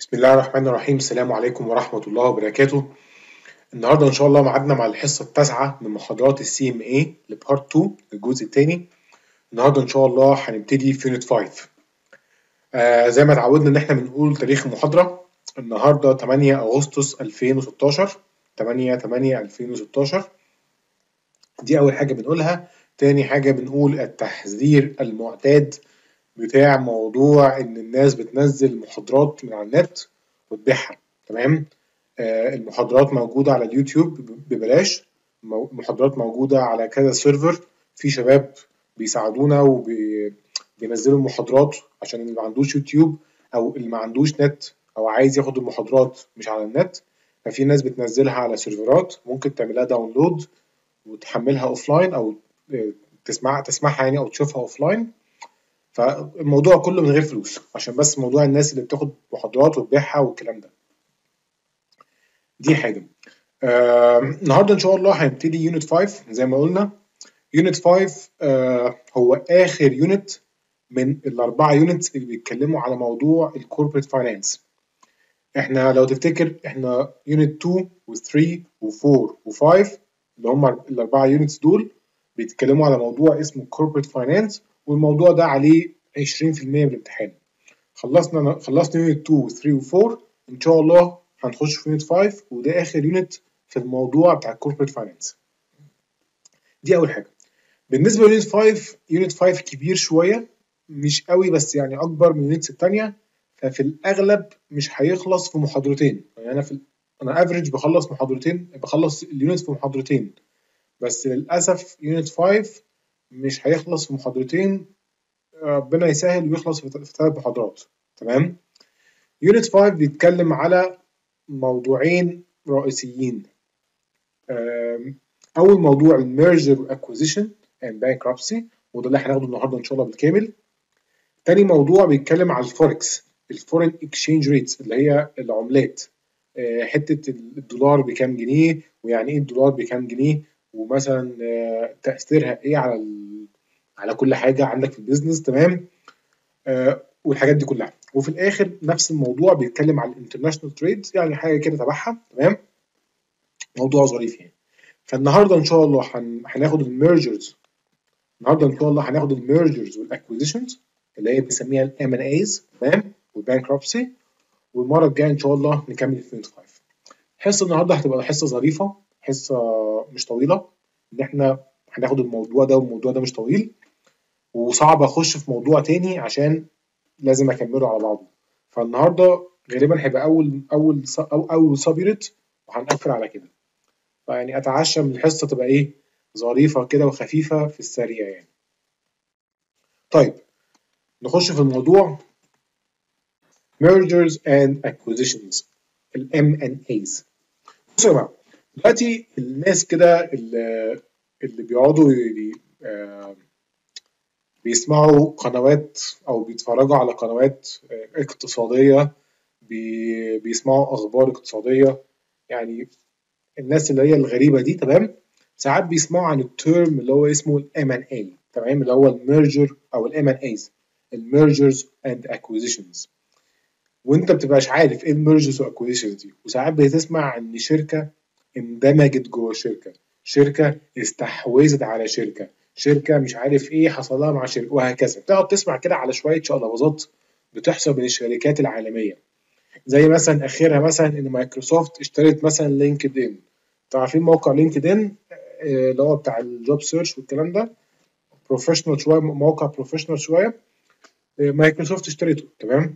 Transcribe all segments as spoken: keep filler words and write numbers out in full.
بسم الله الرحمن الرحيم. السلام عليكم ورحمة الله وبركاته. النهارده إن شاء الله ميعادنا مع الحصة التاسعة من محاضرات السي ام اي لبارت اتنين الجزء الثاني. النهارده إن شاء الله هنبتدي في يونت خمسة. آه زي ما اتعودنا إن احنا بنقول تاريخ المحاضرة. النهارده تمانية أغسطس ألفين وستاشر، تمانية تمانية ألفين وستاشر. دي أول حاجة بنقولها. تاني حاجة بنقول التحذير المعتاد بتاع موضوع إن الناس بتنزل محاضرات من على النت وتبيعها. تمام. آه، المحاضرات موجودة على اليوتيوب ببلاش. محاضرات موجودة على كذا سيرفر، في شباب بيساعدونا وبينزلوا المحاضرات عشان اللي ما عندوش يوتيوب أو اللي ما عندوش نت أو عايز ياخد المحاضرات مش على النت. ففي ناس بتنزلها على سيرفرات ممكن تعملها داونلود وتحملها اوفلاين او آه، تسمع تسمعها يعني او تشوفها اوفلاين. فالموضوع كله من غير فلوس، عشان بس موضوع الناس اللي بتاخد محاضرات وتبيعها والكلام ده. دي حاجة. آه، النهارده ان شاء الله هنبتدي يونت خمسة زي ما قلنا. يونت خمسة آه، هو اخر يونت من الاربعه يونتس اللي بيتكلموا على موضوع الكوربريت فاينانس. احنا لو تفتكر احنا يونت اتنين و3 و4 و5 اللي هم الاربعه يونتس دول بيتكلموا على موضوع اسمه كوربريت فاينانس، والموضوع ده عليه عشرين في المية من الامتحان. خلصنا خلصنا يونت اتنين و3 و4. ان شاء الله هنخش في يونت خمسة وده اخر يونت في الموضوع بتاع الكوربريت فاينانس. دي اول حاجه. بالنسبه ليونت خمسة، يونت خمسة كبير شويه، مش قوي بس يعني اكبر من اليونتس الثانيه. ففي الاغلب مش هيخلص في محاضرتين. يعني انا في ال- انا افريج بخلص محاضرتين، بخلص اليونت في محاضرتين. بس للاسف يونت خمسة مش هيخلص في محاضرتين. ربنا يسهل ويخلص في ثلاث محاضرات. تمام. يونت خمسة بيتكلم على موضوعين رئيسيين. آم، اول موضوع الميرجر واكوزيشن اند بانكربسي، وده اللي هناخده النهارده ان شاء الله بالكامل. تاني موضوع بيتكلم على الفوركس، الفورين اكسشينج ريتس اللي هي العملات. آه، حته الدولار بكام جنيه، ويعني ايه الدولار بكام جنيه، ومثلا آه، تاثيرها ايه على ال... على كل حاجه عندك في البيزنس. تمام. آه، والحاجات دي كلها. وفي الاخر نفس الموضوع بيتكلم على الانترناشونال تريد، يعني حاجه كده تبعها. تمام. موضوع ظريف يعني. فالنهارده ان شاء الله هن... هناخد الميرجرز. النهارده ان شاء الله هناخد الميرجرز والاكوزيشنز اللي هي بنسميها الام ان ايز. تمام. والبانكربسي. والمره الجايه ان شاء الله نكمل في يونت خمسة. حصه النهارده هتبقى حصه ظريفه، حصه مش طويله. ان احنا هناخد الموضوع ده والموضوع ده مش طويل، وصعب اخش في موضوع تاني عشان لازم اكمله على بعضه. فالنهارده غالبا هيبقى اول اول او اول سبيرت، وهنقفل على كده. فيعني اتعشى من الحصه تبقى ايه، ظريفه كده وخفيفه في السريع يعني. طيب، نخش في الموضوع. mergers and acquisitions، ال إم أند إيز. بصوا يا جماعه، دلوقتي الناس كده اللي, اللي بيقعدوا ي- آه، بيسمعوا قنوات او بيتفرجوا على قنوات آه، اقتصاديه، بي- بيسمعوا اخبار اقتصاديه. يعني الناس اللي هي الغريبه دي. تمام. ساعات بيسمعوا عن الترم اللي هو اسمه الام ان اي. تمام. اللي هو الميرجر او الام ان ايز، الميرجرز اند اكوزيشنز. وانت بتبقاش عارف ايه الميرجرز والاكوزيشنز دي. وساعات بتسمع ان شركه اندمجت جوه شركه، شركه استحوذت على شركه، شركه مش عارف ايه حصل لها مع شركه، وهكذا. تقعد تسمع كده على شويه شقلباظات بتحصل بين الشركات العالميه. زي مثلا اخرها مثلا ان مايكروسوفت اشترت مثلا لينكد ان. انتوا عارفين موقع لينكد ان آه، اللي هو بتاع الجوب سيرش والكلام ده، بروفيشنال شويه، موقع بروفيشنال شويه. آه، مايكروسوفت اشترته. تمام.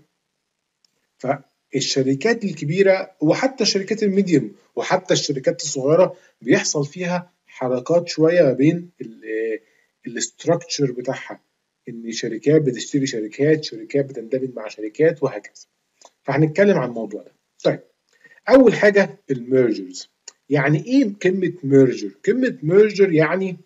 فالشركات الكبيره وحتى الشركات الميديوم وحتى الشركات الصغيره بيحصل فيها حركات شويه ما بين الاستراكشر بتاعها، ان شركات بتشتري شركات، شركات بتندمج مع شركات، وهكذا. فهنتكلم عن الموضوع ده. طيب، اول حاجه الميرجرز. يعني ايه كلمه ميرجر؟ كلمه ميرجر يعني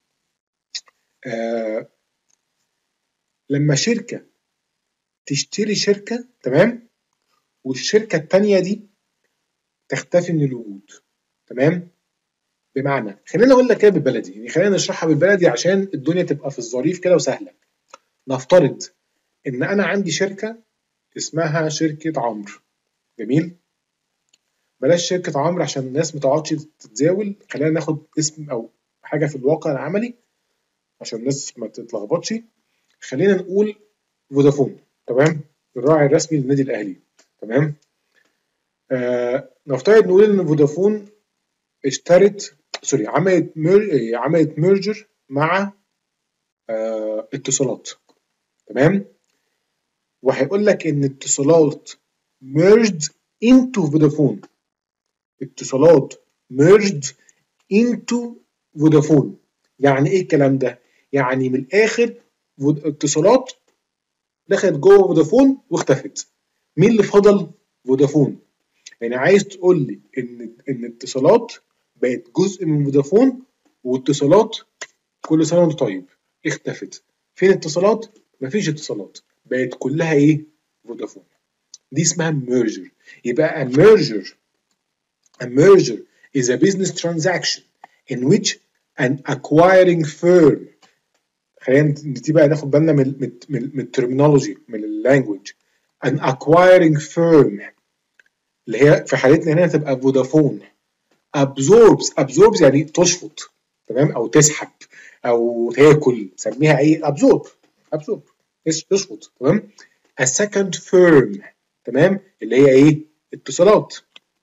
آه لما شركه تشتري شركه. تمام. والشركه الثانيه دي تختفي من الوجود. تمام. بمعنى، خلينا اقول لك كده بالبلدي، يعني خلينا نشرحها بالبلدي عشان الدنيا تبقى في الظريف كده وسهله. نفترض ان انا عندي شركه اسمها شركه عمرو. جميل. بلاش شركه عمرو عشان الناس ما تقعدش تتزاول، خلينا ناخد اسم او حاجه في الواقع العملي عشان الناس ما تتلخبطش. خلينا نقول فودافون، تمام، الراعي الرسمي للنادي الاهلي، تمام. آه نفترض نقول ان فودافون اشترت سوري عملت مير... عملت ميرجر مع آه اتصالات، تمام. وهيقول لك ان اتصالات merged into فودافون، اتصالات merged into فودافون. يعني ايه الكلام ده؟ يعني من الاخر اتصالات دخلت جوه فودافون واختفت. مين اللي فضل؟ فودافون. يعني عايز تقول لي ان ان اتصالات بقت جزء من فودافون، واتصالات كل سنه وانت طيب اختفت. فين اتصالات؟ مفيش اتصالات، بقت كلها ايه؟ فودافون. دي اسمها merger. يبقى a merger a merger is a business transaction in which an acquiring firm، خلينا نبتدي بقى ناخد بالنا من من من الترمينولوجي، من اللانجوج. an acquiring firm اللي هي في حالتنا هنا تبقى فودافون absorbs absorbs يعني تشفط، تمام، او تسحب او تاكل، سميها ايه؟ absorb absorb تشفط، تمام. a second firm، تمام، اللي هي ايه؟ اتصالات.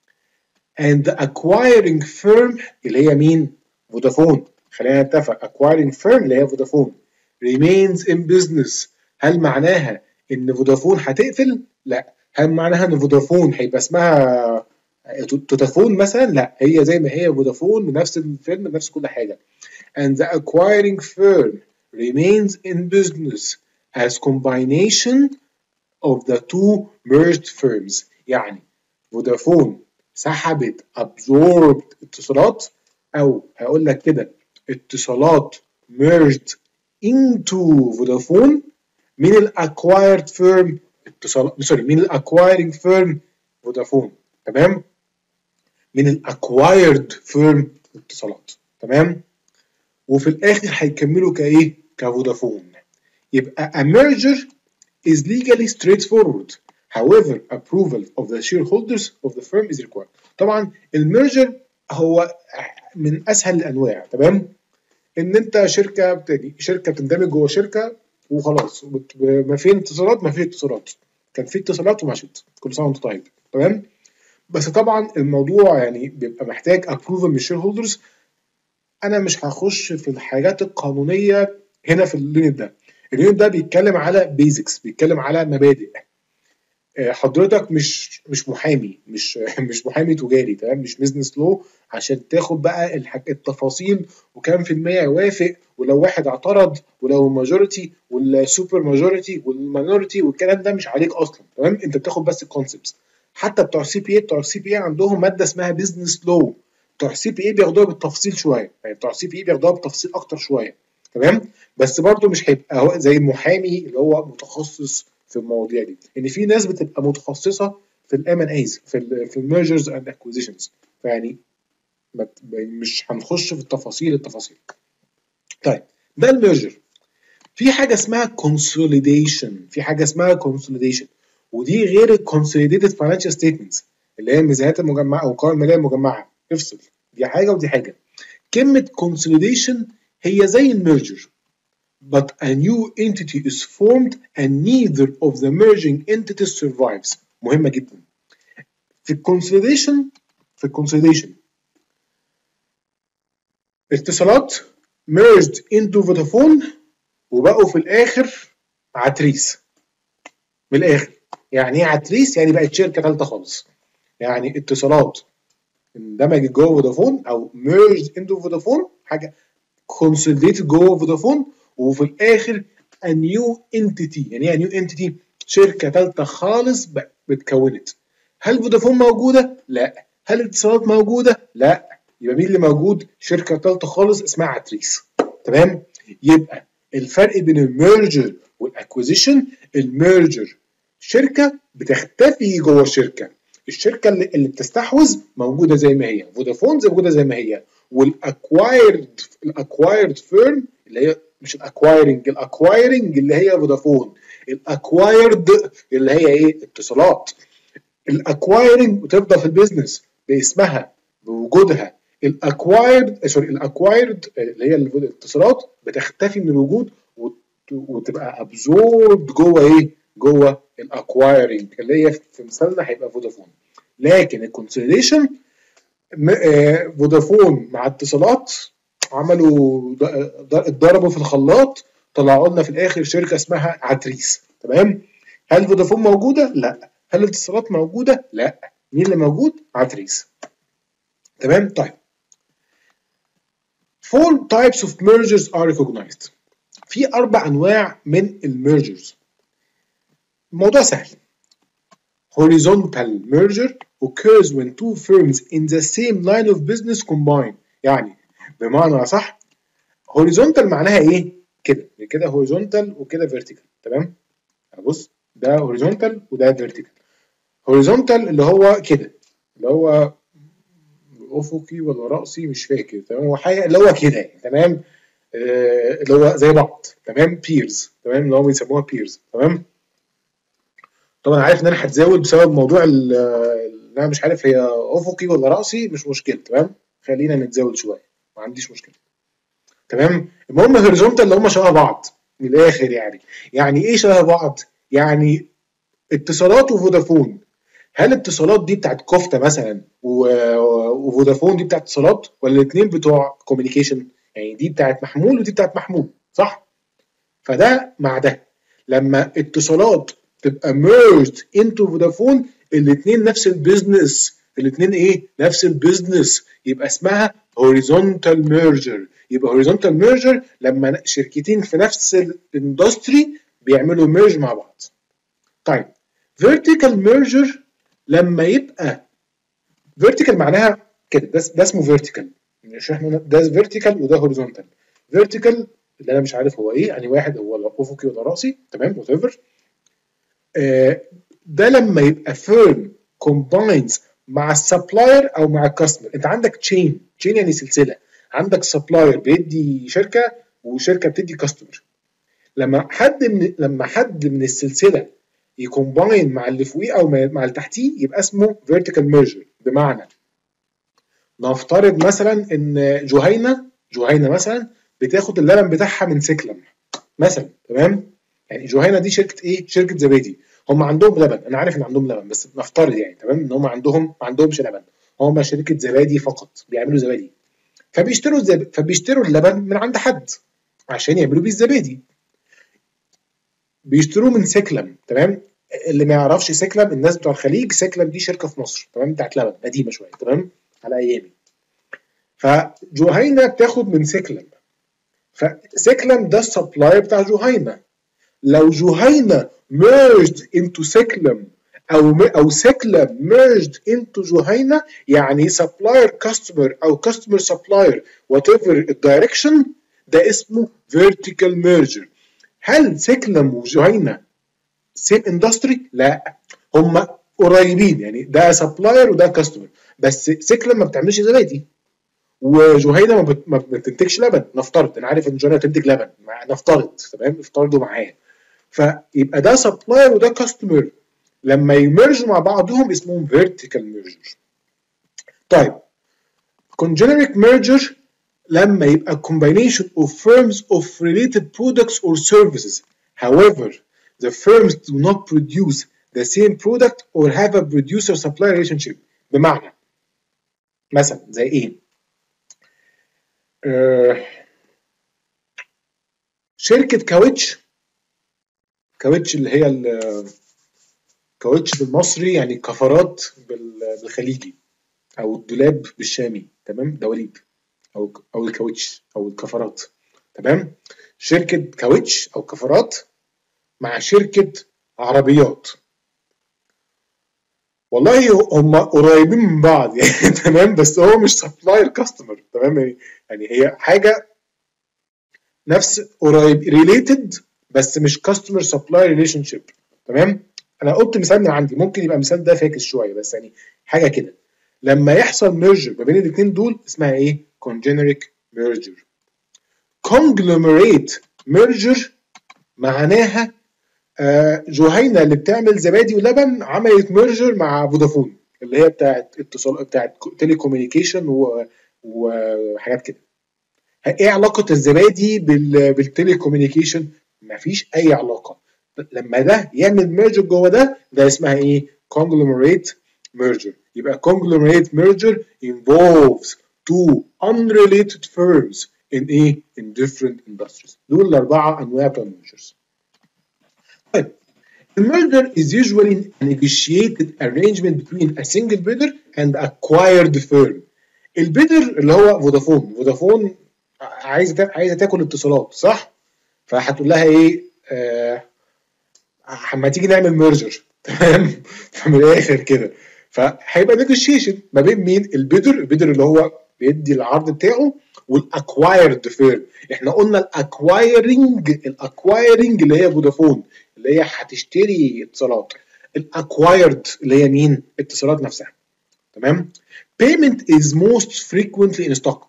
and the acquiring firm اللي هي مين؟ فودافون. خلينا نتفق acquiring firm اللي هي فودافون remains in business. هل معناها ان فودافون هتقفل؟ لا. هل معناها ان فودافون هيبقى اسمها توتافون مثلا؟ لا، هي زي ما هي فودافون بنفس الفيلم بنفس كل حاجه. and the acquiring firm remains in business as combination of the two merged firms. يعني فودافون سحبت absorbed اتصالات، او هقول لك كده اتصالات merged into فودافون من الاكوايرد فيرم اتصالات، سوري، من الاكوايرنج فيرم فودافون، تمام، من الاكوايرد فيرم اتصالات، تمام. وفي الاخر هيكملوا كايه؟ كفودافون. يبقى a merger is legally straightforward. However, approval of the shareholders of the firm is required. طبعا الميرجر هو من اسهل الانواع، تمام. ان انت شركه بتدي شركه بتندمج جوه شركه وخلاص، ما في اتصالات ما في اتصالات، كان في اتصالات ومشت، كل سنه وانت طيب، تمام. بس طبعا الموضوع يعني بيبقى محتاج ابروفل من الشير هولدرز. انا مش هخش في الحاجات القانونيه هنا في اليونت ده. اليونت ده بيتكلم على بيزكس، بيتكلم على مبادئ. حضرتك مش مش محامي، مش مش محامي تجاري، تمام، مش بزنس لو عشان تاخد بقى التفاصيل وكام في المية يوافق، ولو واحد اعترض، ولو الماجوريتي والسوبر ماجوريتي والماينورتي والكلام ده مش عليك اصلا، تمام. انت بتاخد بس الكونسبتس. حتى بتوع السي بي اي بتوع السي بي اي عندهم ماده اسمها بزنس لو. بتوع السي بي اي بياخدوها بالتفصيل شويه، يعني بتوع السي بي اي بياخدوها بالتفصيل اكتر شويه، تمام. بس برضو مش هيبقى هو زي المحامي اللي هو متخصص في المواضيع دي، ان يعني في ناس بتبقى متخصصه في الام ان ايز، في ال في الميرجرز اند اكوزيشنز، فيعني مش هنخش في التفاصيل التفاصيل. طيب ده الميرجر. في حاجه اسمها كونسوليديشن، في حاجه اسمها كونسوليديشن، ودي غير الكونسوليديتد فاينانشال ستيتمنتس اللي هي الميزانيات المجمعه او القوائم الماليه المجمعه. افصل، دي حاجه ودي حاجه. كلمه كونسوليديشن هي زي الميرجر but a new entity is formed and neither of the merging entities survives. مهمة جدا. في الكونسوليديشن في الكونسوليديشن اتصالات merged into فودافون وبقوا في الآخر عتريس. من الآخر يعني ايه عتريس؟ يعني بقت شركة ثالثة خالص. يعني اتصالات اندمجت جوه فودافون او merged into فودافون، حاجة consolidated جوه فودافون، وفي الآخر a new entity. يعني ايه a new entity؟ شركة ثالثة خالص اتكونت. هل فودافون موجودة؟ لا. هل اتصالات موجودة؟ لا. يبقى مين اللي موجود؟ شركة ثالثة خالص اسمها عتريس، تمام؟ يبقى الفرق بين الميرجر والاكوزيشن، الميرجر شركة بتختفي جوه الشركة، الشركة اللي, اللي بتستحوذ موجودة زي ما هي، فودافون موجودة زي ما هي، والاكوايرد الاكوايرد فيرم اللي هي مش الاكوايرنج، الاكوايرنج اللي هي فودافون، الاكوايرد اللي هي ايه؟ اتصالات. الاكوايرنج وتفضل في البيزنس باسمها بوجودها. الاكوايرد سوري الاكوايرد اللي هي الاتصالات بتختفي من الوجود وتبقى ابزورد جوه ايه؟ جوه الاكوايرنج اللي هي في مثالنا هيبقى فودافون. لكن الكونسوليديشن فودافون مع اتصالات عملوا اتضربوا في الخلاط، طلعوا لنا في الاخر شركه اسمها عتريس. تمام؟ هل فودافون موجوده؟ لا. هل الاتصالات موجوده؟ لا. مين اللي موجود؟ عتريس. تمام؟ طيب. Four types of mergers are recognized. في أربع أنواع من الميرجرز. الموضوع سهل. Horizontal merger occurs when two firms in the same line of business combine. يعني بمعنى صح horizontal معناها إيه؟ كده كده horizontal وكده vertical. تمام؟ بص ده horizontal وده vertical. horizontal اللي هو كده اللي هو افقي ولا راسي مش فاكر. تمام؟ هو حاجه اللي هو كده يعني. تمام؟ آه اللي هو زي بعض. تمام؟ بيرز. تمام؟ اللي هو بيسموها بيرز. تمام؟ طبعا عارف ان انا هتزاول بسبب موضوع ان انا مش عارف هي افقي ولا راسي، مش مشكله. تمام؟ خلينا نتزاول شويه، ما عنديش مشكله. تمام؟ المهم هوريزونتال اللي هم شبه بعض من الاخر يعني. يعني ايه شبه بعض؟ يعني اتصالات وفودافون. هل اتصالات دي بتاعت كفته مثلا وفودافون دي بتاعت اتصالات، ولا الاثنين بتوع كوميونيكيشن؟ يعني دي بتاعت محمول ودي بتاعت محمول، صح؟ فده مع ده لما اتصالات تبقى merged into فودافون، الاثنين نفس البيزنس. الاثنين ايه؟ نفس البيزنس، يبقى اسمها horizontal merger. يبقى horizontal merger لما شركتين في نفس الاندستري بيعملوا ميرج مع بعض. طيب vertical merger لما يبقى vertical معناها كده، ده, ده اسمه vertical. مش احنا ده vertical وده horizontal. vertical اللي انا مش عارف هو ايه، يعني واحد هو افقي ولا راسي. تمام؟ وات ايفر. آه ده لما يبقى firm combines مع السبلاير او مع الكاستمر. انت عندك تشين، تشين يعني سلسله. عندك سبلاير بيدي شركه وشركه بتدي كاستمر. لما حد من لما حد من السلسله يكومباين مع اللي فوقيه او مع اللي تحتيه يبقى اسمه vertical merger. بمعنى نفترض مثلا ان جهينه جهينه مثلا بتاخد اللبن بتاعها من سكلم مثلا. تمام؟ يعني جهينه دي شركه ايه؟ شركه زبادي. هم عندهم لبن، انا عارف ان عندهم لبن بس نفترض يعني. تمام؟ ان هم عندهم ما عندهمش لبن، هم شركه زبادي فقط بيعملوا زبادي. فبيشتروا الزب... فبيشتروا اللبن من عند حد عشان يعملوا بيه الزبادي. بيشتروه من سكلم. تمام؟ اللي ما يعرفش سكلم، الناس بتوع الخليج، سكلم دي شركه في مصر. تمام؟ بتاعت لبن قديمه شويه. تمام؟ على ايامي. فجهينه بتاخد من سكلم، فسكلم ده السبلاير بتاع جهينه. لو جهينه merged into سكلم او او سكلم merged into جهينه، يعني سبلاير كاستمر او كاستمر سبلاير وات ايفر الدايركشن، ده اسمه vertical merger. هل سكلم وجهينه سيم اندستري؟ لا، هم قريبين يعني، ده سبلاير وده كاستمر. بس سكلم ما بتعملش زبادي وجهينه ما, بت... ما بتنتجش لبن. نفترض، انا عارف ان جهينه بتنتج لبن، نفترض. تمام؟ افترضوا معايا. فيبقى ده سبلاير وده كاستمر، لما يمرجوا مع بعضهم اسمهم vertical merger. طيب congeneric merger لما يبقى combination of firms of related products or services. However, the firms do not produce the same product or have a producer supplier relationship. بمعنى مثلا زي ايه؟ آه شركة كاوتش كاوتش اللي هي الكاوتش بالمصري يعني كفرات بالخليجي، او الدولاب بالشامي. تمام؟ دواليب او او الكاوتش او الكفرات. تمام؟ شركة كاوتش او كفرات مع شركة عربيات. والله هم قريبين من بعض يعني. تمام؟ بس هو مش سبلاير كاستمر. تمام؟ يعني هي حاجة نفس قريب ريليتد بس مش كاستمر سبلاير ريليشن شيب. تمام؟ انا قلت مثال من عندي، ممكن يبقى مثال ده فاكس شويه بس يعني حاجه كده. لما يحصل ميرجر ما بين الاثنين دول اسمها ايه؟ كونجنريك ميرجر. كونجلوميريت ميرجر معناها آه جهينه اللي بتعمل زبادي ولبن عملت ميرجر مع فودافون اللي هي بتاعت اتصال بتاعت تيلي كوميونيكيشن وحاجات كده. ايه علاقه الزبادي بال بالتيلي كوميونيكيشن؟ مفيش اي علاقه. لما ده يعمل ميرجر جوه ده ده اسمها ايه؟ conglomerate merger. يبقى conglomerate merger involves two unrelated firms in ايه؟ in different industries. دول الاربعه انواع بتوع الميرجرز. طيب the merger is usually a negotiated arrangement between a single bidder and acquired firm. البيدر اللي هو فودافون، فودافون عايزه عايزه تاكل اتصالات صح؟ فهتقول لها ايه؟ آه اما تيجي نعمل ميرجر تمام؟ فمن الاخر كده فهيبقى نيجوشيشن ما بين مين؟ البيدر، البيدر اللي هو بيدي العرض بتاعه، والاكوايرد فيرم. احنا قلنا الاكوايرنج، الاكوايرنج اللي هي فودافون اللي هي هتشتري اتصالات، الاكوايرد اللي هي مين؟ اتصالات نفسها. تمام؟ payment is most frequently in stock.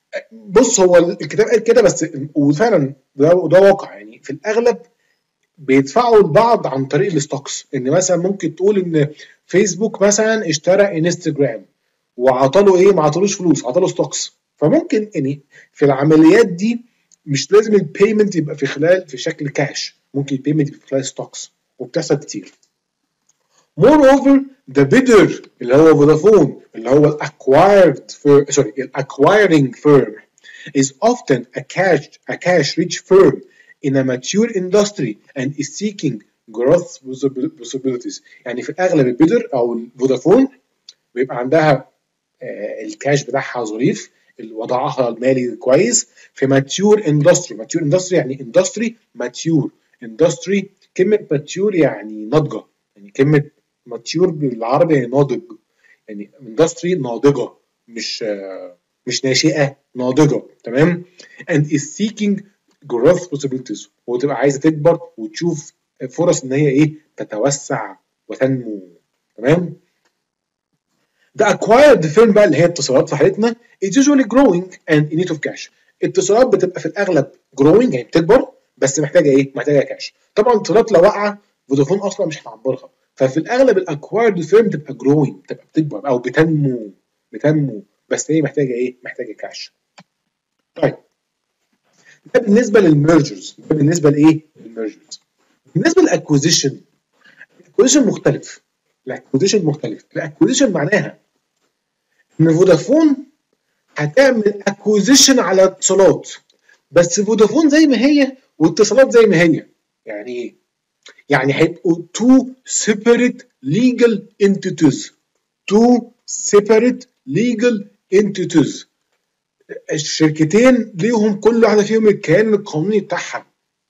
بص هو الكتاب قال كده بس وفعلا ده, ده واقع، يعني في الاغلب بيدفعوا لبعض عن طريق الستوكس. ان مثلا ممكن تقول ان فيسبوك مثلا اشترى انستجرام وعطاله ايه؟ ما عطالوش فلوس، عطاله ستوكس. فممكن يعني في العمليات دي مش لازم البيمنت يبقى في خلال في شكل كاش، ممكن البيمنت يبقى في خلال ستوكس وبتحصل كتير. Moreover the bidder اللي هو فودافون اللي هو الاكوايرد سوري الاكوايرنج firm is often a cash a cash rich firm in a mature industry and is seeking growth possibilities. يعني في الاغلب البيدر او فودافون بيبقى عندها آه الكاش بتاعها ظريف، وضعها المالي كويس في mature industry. mature industry يعني industry mature industry. كلمة mature يعني ناضجة، يعني كلمة mature بالعربي يعني ناضج، يعني industry ناضجة مش آه مش ناشئة، ناضجة. تمام؟ and is seeking growth possibilities، وتبقى عايزة تكبر وتشوف فرص ان هي ايه؟ تتوسع وتنمو. تمام؟ The acquired firm بقى اللي هي اتصالات في حالتنا is usually growing and in need of cash. اتصالات بتبقى في الاغلب growing يعني بتكبر بس محتاجة ايه؟ محتاجة كاش. طبعا اتصالات لو واقعة فودافون اصلا مش هتعبرها، ففي الاغلب الاكوايرد فيرم تبقى growing، بتبقى بتكبر او بتنمو بتنمو بس هي محتاجة ايه؟ محتاجة كاش. طيب ده بالنسبه للميرجرز، ده بالنسبه لايه؟ للميرجرز. بالنسبه للاكوزيشن، الاكوزيشن مختلف. الاكوزيشن مختلف، الاكوزيشن معناها ان فودافون هتعمل اكوزيشن على اتصالات، بس فودافون زي ما هي واتصالات زي ما هي. يعني ايه؟ يعني هيبقوا two separate legal entities two separate legal entities. الشركتين ليهم كل واحده فيهم الكيان القانوني بتاعها.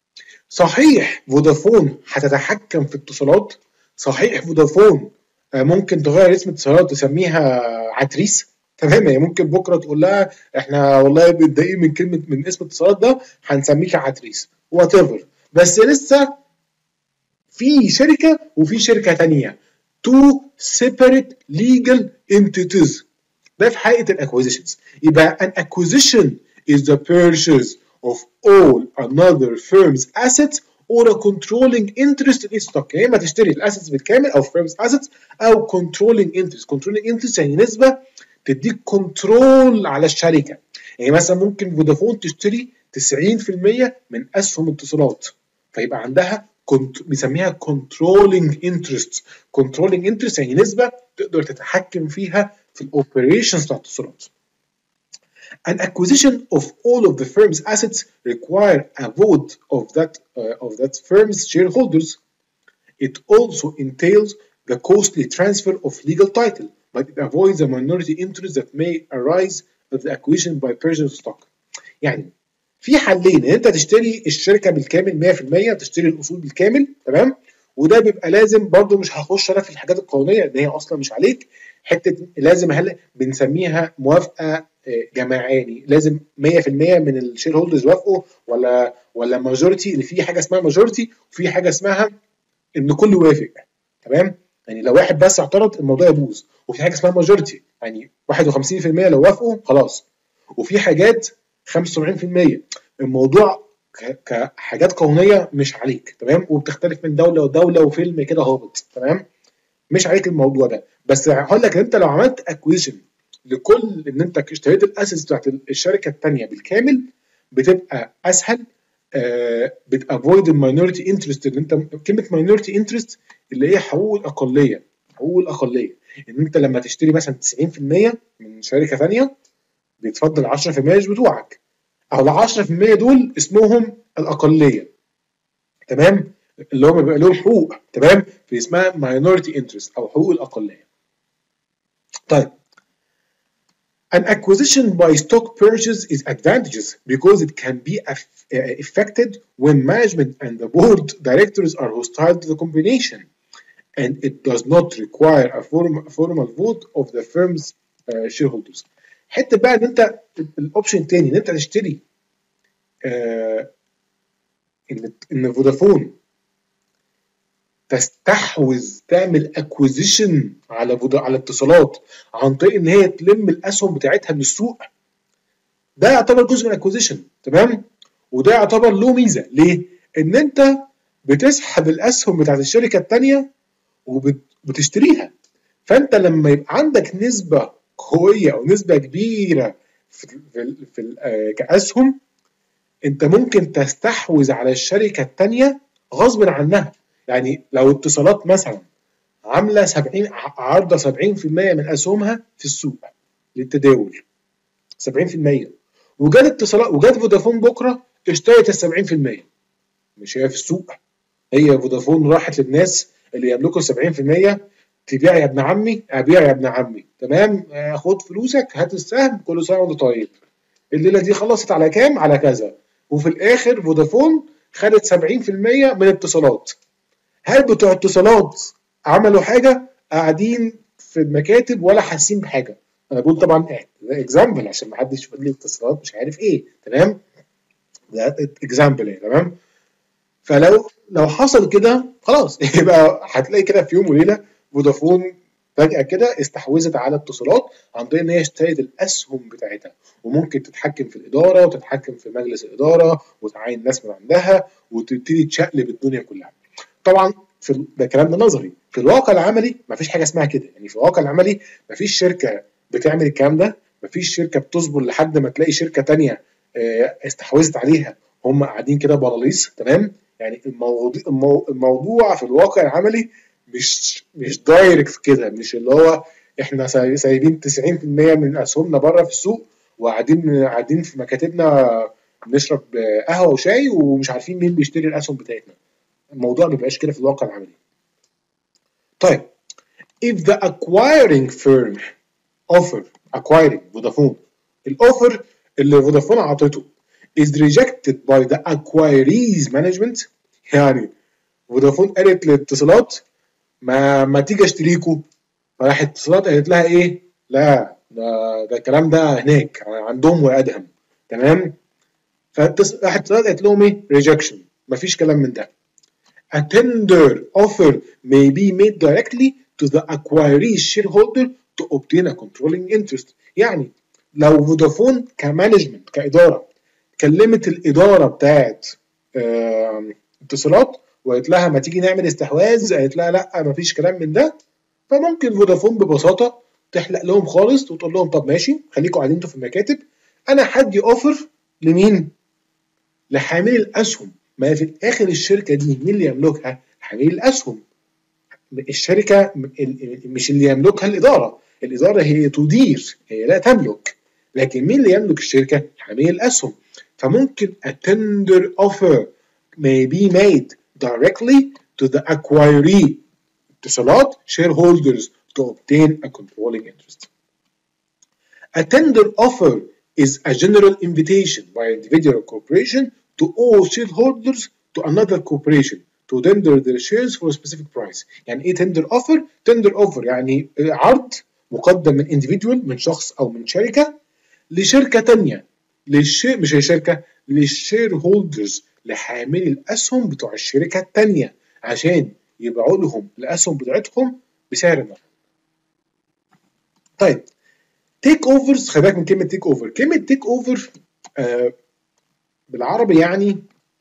صحيح فودافون هتتحكم في اتصالات، صحيح فودافون ممكن تغير اسم اتصالات تسميها عتريس، تمام؟ يعني ممكن بكره تقول لها احنا والله متضايقين من كلمه من اسم اتصالات ده هنسميك عتريس وات ايفر، بس لسه في شركه وفي شركه ثانيه two separate legal entities. ده في حقيقه الاكوزيشنز. يبقى an acquisition is the purchase of all another firm's assets or a controlling interest in its stock. يعني اما تشتري الاسيتس بالكامل او firm's assets او controlling interest. controlling interest يعني نسبه تديك كنترول على الشركه. يعني مثلا ممكن فودافون تشتري تسعين في المية من اسهم اتصالات، فيبقى عندها كنت بيسميها controlling interest. controlling interest يعني نسبه تقدر تتحكم فيها في الاوبريشنز بتاعت الاتصالات. An acquisition of all of the firm's assets require a vote of that uh, of that firm's shareholders. It also entails the costly transfer of legal title, but it avoids the minority interest that may arise with the acquisition by purchase of stock. يعني في حلين، ان انت تشتري الشركه بالكامل مية في المية، تشتري الاصول بالكامل، تمام؟ وده بيبقى لازم برضو، مش هخش انا في الحاجات القانونيه ان هي اصلا مش عليك، حته لازم هل بنسميها موافقه جماعيه، يعني لازم مية في المية من الشير هولدرز يوافقوا ولا ولا ماجورتي، اللي في حاجه اسمها ماجورتي وفي حاجه اسمها ان كله يوافق. تمام؟ يعني لو واحد بس اعترض الموضوع يبوظ، وفي حاجه اسمها ماجورتي يعني واحد وخمسين في المية لو وافقوا خلاص، وفي حاجات خمسة وسبعين في المية. الموضوع كحاجات قانونيه مش عليك، تمام، وبتختلف من دوله لدوله وفيلم كده هابط، تمام، مش عليك الموضوع ده. بس هقول لك انت لو عملت اكويزيشن لكل ان انت اشتريت الاسيتس بتاعت الشركه الثانيه بالكامل بتبقى اسهل. آه بتافويد الماينورتي انترست، اللي انت كلمه ماينورتي انترست اللي هي حقوق الاقليه، حقوق الاقليه ان انت لما تشتري مثلا تسعين في المية من شركه ثانيه بيتفضل عشرة في المية مش بتوعك، او ال عشرة في المية دول اسمهم الاقليه، تمام، اللي هم بيبقى لهم حقوق، تمام، في اسمها minority interest او حقوق الاقليه. طيب an acquisition by stock purchase is advantageous because it can be effected when management and the board directors are hostile to the combination and it does not require a form, formal vote of the firm's uh, shareholders. حته بقى ان انت الاوبشن الثاني ان انت تشتري آه ان ان فودافون تستحوذ تعمل اكوزيشن على فودا على اتصالات عن طريق ان هي تلم الاسهم بتاعتها من السوق، ده يعتبر جزء من الاكوزيشن، تمام، وده يعتبر له ميزه ليه؟ ان انت بتسحب الاسهم بتاعت الشركه الثانيه وبتشتريها، فانت لما يبقى عندك نسبه قويه او نسبه كبيره في في, في كاسهم انت ممكن تستحوذ على الشركه الثانيه غصب عنها. يعني لو اتصالات مثلا عامله سبعين عارضه سبعين في المية من اسهمها في السوق للتداول سبعين في المية، وجات اتصالات وجات فودافون بكره اشترت ال سبعين في المية، مش هي في السوق، هي فودافون راحت للناس اللي يملكوا سبعين في المية تبيع يا ابن عمي، ابيع يا ابن عمي، تمام، خد فلوسك هات السهم كل سنه وانت طيب، الليله دي خلصت على كام؟ على كذا، وفي الاخر فودافون خدت سبعين في المية من اتصالات. هل بتوع اتصالات عملوا حاجه؟ قاعدين في المكاتب ولا حاسين بحاجه. انا بقول طبعا اكزامبل عشان ما حدش يقول لي اتصالات مش عارف ايه، تمام، ده اكزامبل يعني، تمام. فلو لو حصل كده خلاص يبقى هتلاقي كده في يوم وليله فودافون فجاه كده استحوذت على اتصالات عن طريق ان هي اشترت الاسهم بتاعتها، وممكن تتحكم في الاداره وتتحكم في مجلس الاداره وتعين ناس من عندها وتبتدي تشقلب الدنيا كلها. طبعا في ده الكلام ده نظري، في الواقع العملي مفيش حاجه اسمها كده، يعني في الواقع العملي مفيش شركه بتعمل الكلام ده، مفيش شركه بتصبر لحد ما تلاقي شركه تانية استحوذت عليها هم قاعدين كده بلاليص، تمام. يعني الموضوع الموضوع في الواقع العملي مش مش دايركت كده، مش اللي هو احنا سايبين تسعين في المية من اسهمنا بره في السوق وقاعدين قاعدين في مكاتبنا بنشرب قهوه وشاي ومش عارفين مين بيشتري الاسهم بتاعتنا. الموضوع ما بيبقاش كده في الواقع العملي. طيب if the acquiring firm offer acquiring فودافون الاوفر اللي فودافون عطته is rejected by the acquiree's management، يعني فودافون قالت للاتصالات ما ما تيجي اشتريكوا، فراحت اتصالات قالت لها ايه؟ لا ده ده الكلام ده هناك عندهم وادهم، تمام. فراحت اتصالات قالت لهم ايه؟ rejection، مفيش كلام من ده. A tender offer may be made directly to the acquiree's shareholder to obtain a controlling interest. يعني لو فودافون كمانجمنت كإدارة كلمت الإدارة بتاعت اتصالات وقالت لها ما تيجي نعمل استحواذ، قالت لها لا مفيش كلام من ده، فممكن فودافون ببساطة تحلق لهم خالص وتقول لهم طب ماشي خليكم قاعدين انتوا في المكاتب، أنا هدي أوفر لمين؟ لحامل الأسهم. ما في الآخر الشركة دي مين اللي يملكها؟ حامل الأسهم. الشركة مش اللي يملكها الإدارة، الإدارة هي تدير هي لا تملك، لكن مين اللي يملك الشركة؟ حامل الأسهم. فممكن a tender offer may be made directly to the acquiree اتصالات shareholders to obtain a controlling interest. A tender offer is a general invitation by individual corporation to all shareholders to another corporation to tender their shares for a specific price. يعني ايه tender offer؟ tender offer يعني عرض مقدم من individual من شخص او من شركة لشركة تانية، للشيء مش هي شركة للشير هولدرز لحاملي الاسهم بتوع الشركة التانية عشان يبيعوا لهم الاسهم بتاعتهم بسعر النقد. طيب تيك اوفرز، خلي بالك من كلمة تيك اوفر، كلمة تيك اوفر آه بالعربي يعني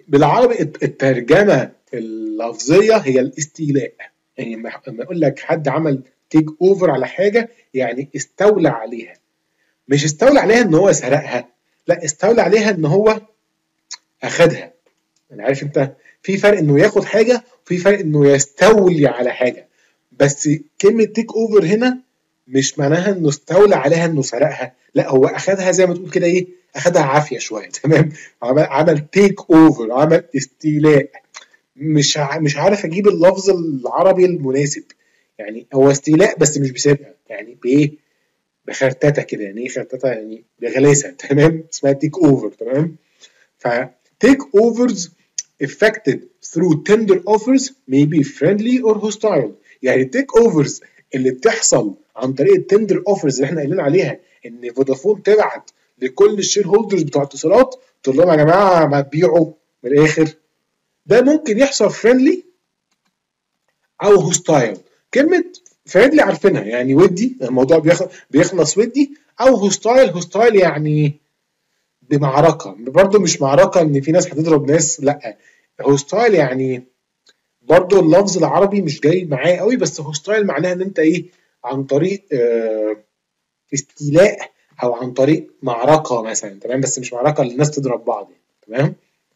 بالعربي الترجمه اللفظيه هي الاستيلاء. يعني لما اقول لك حد عمل تيك اوفر على حاجه يعني استولى عليها، مش استولى عليها ان هو سرقها، لا استولى عليها ان هو اخدها. يعني عارف انت في فرق انه ياخد حاجه وفي فرق انه يستولي على حاجه. بس كلمه تيك اوفر هنا مش معناها انه استولى عليها انه سرقها، لا هو اخدها زي ما تقول كده ايه، اخدها عافيه شويه تمام. عمل عمل تيك اوفر، عمل استيلاء. مش ع... مش عارف اجيب اللفظ العربي المناسب. يعني هو استيلاء بس مش بسرقه، يعني بايه، بخرتته كده. يعني ايه خرتته؟ يعني بغلاسه تمام، اسمها تيك اوفر تمام. ف take overs effected through tender offers may be friendly or hostile. يعني take overs اللي بتحصل عن طريق التندر اوفرز اللي احنا قايلين عليها، ان فودافون تبعت لكل الشير هولدرز بتوع اتصالات تقول لهم يا جماعه ما تبيعوا من الاخر، ده ممكن يحصل فريندلي او هوستايل. كلمه فريندلي عارفينها يعني ودي، الموضوع بيخلص ودي، او هوستايل، هوستايل يعني بمعركه، برضه مش معركه ان في ناس هتضرب ناس، لا هوستايل يعني برضه اللفظ العربي مش جاي معاه قوي، بس هوستايل معناها ان انت ايه، عن طريق اه استيلاء او عن طريق معركه مثلا تمام، بس مش معركه اللي الناس تضرب بعض تمام.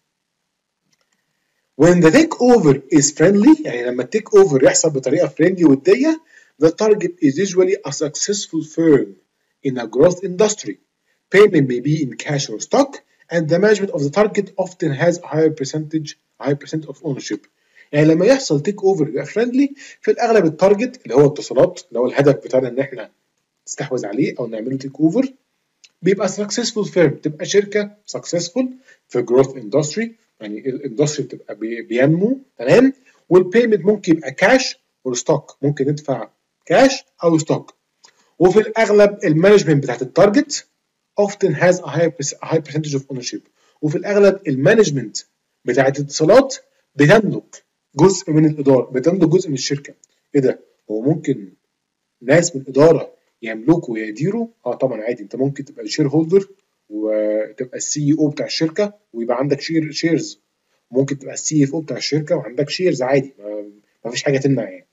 when the take over is friendly يعني لما التيك اوفر يحصل بطريقه فريندلي وديه، the target is usually a successful firm in a growth industry. Payment may be in cash or stock, and the management of the target often has a higher percentage higher percent of ownership. يعني لما يحصل تيك اوفر يبقى فريندلي، في الاغلب التارجت اللي هو اتصالات اللي هو الهدف بتاعنا ان احنا نستحوذ عليه او نعمله تيك اوفر، بيبقى سكسسفول فيرم، تبقى شركه سكسسفول في جروث اندستري، يعني الاندستري بتبقى بينمو تمام. والبيمنت ممكن يبقى كاش او ستوك، ممكن ندفع كاش او ستوك. وفي الاغلب المانجمنت بتاعت التارجت often has a high high percentage of ownership. وفي الاغلب المانجمنت بتاعت الاتصالات بتملك جزء من الاداره، بتملك جزء من الشركه. ايه ده؟ هو ممكن ناس من الاداره يملكوا ويديروا؟ اه طبعا عادي، انت ممكن تبقى الشير هولدر وتبقى السي او بتاع الشركه ويبقى عندك شير شيرز، ممكن تبقى السي اف او بتاع الشركه وعندك شيرز عادي، ما فيش حاجه تمنع يعني.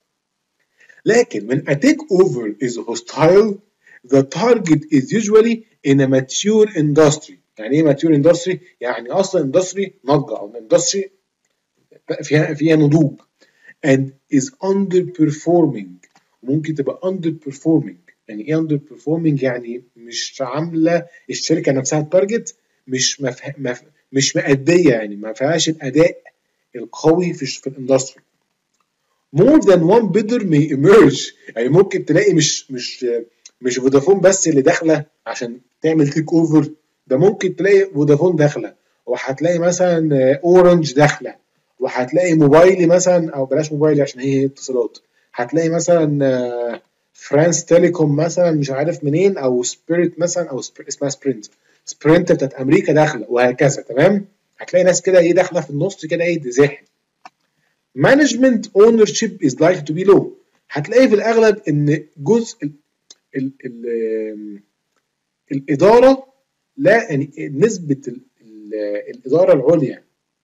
لكن when a takeover is hostile, the target is usually in a mature industry. يعني ايه mature industry؟ يعني اصلا industry ناضجه او industry فيها فيها نضوج. and is underperforming. ممكن تبقى underperforming. يعني ايه underperforming؟ يعني مش عامله الشركه نفسها التارجت، مش مفه... مف... مش مأديه، يعني ما فيهاش الاداء القوي في في الاندستري. more than one bidder may emerge. يعني ممكن تلاقي مش مش مش فودافون بس اللي داخله عشان تعمل تيك اوفر، ده ممكن تلاقي فودافون داخله، وهتلاقي مثلا اورنج داخله، وهتلاقي موبايلي مثلا، او بلاش موبايلي عشان هي اتصالات، هتلاقي مثلا فرانس تيليكوم مثلا مش عارف منين، او سبيريت مثلا، او سبر... اسمها سبرنت سبرنت بتاعت امريكا داخله، وهكذا تمام. هتلاقي ناس كده ايه داخله في النص كده ايه زاحم. management ownership is likely to be low. هتلاقي في الاغلب ان جزء ال ال ال الاداره، لا يعني نسبه ال ال الاداره العليا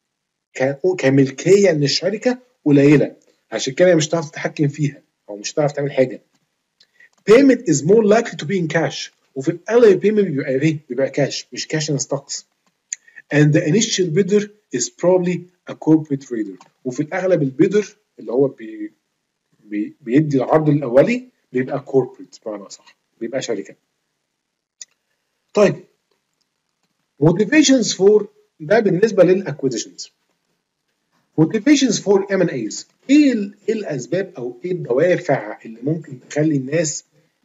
كملكيه من الشركه قليله، عشان كده مش هتعرف تتحكم فيها او مش هتعرف تعمل حاجه. payment is more likely to be in cash. وفي الاغلب البيمنت بيبقى ايه؟ بيبقى كاش، مش كاش ان ستوكس. and the initial bidder is probably a corporate trader. وفي الاغلب البيدر اللي هو بي بي بيدي العرض الاولي بيبقى كوربريت بمعنى صح، بيبقى شركه. طيب motivations for، ده بالنسبه للاكوزيشنز. motivations for إم أند إيز، ايه ايه الاسباب او ايه الدوافع اللي ممكن تخلي الناس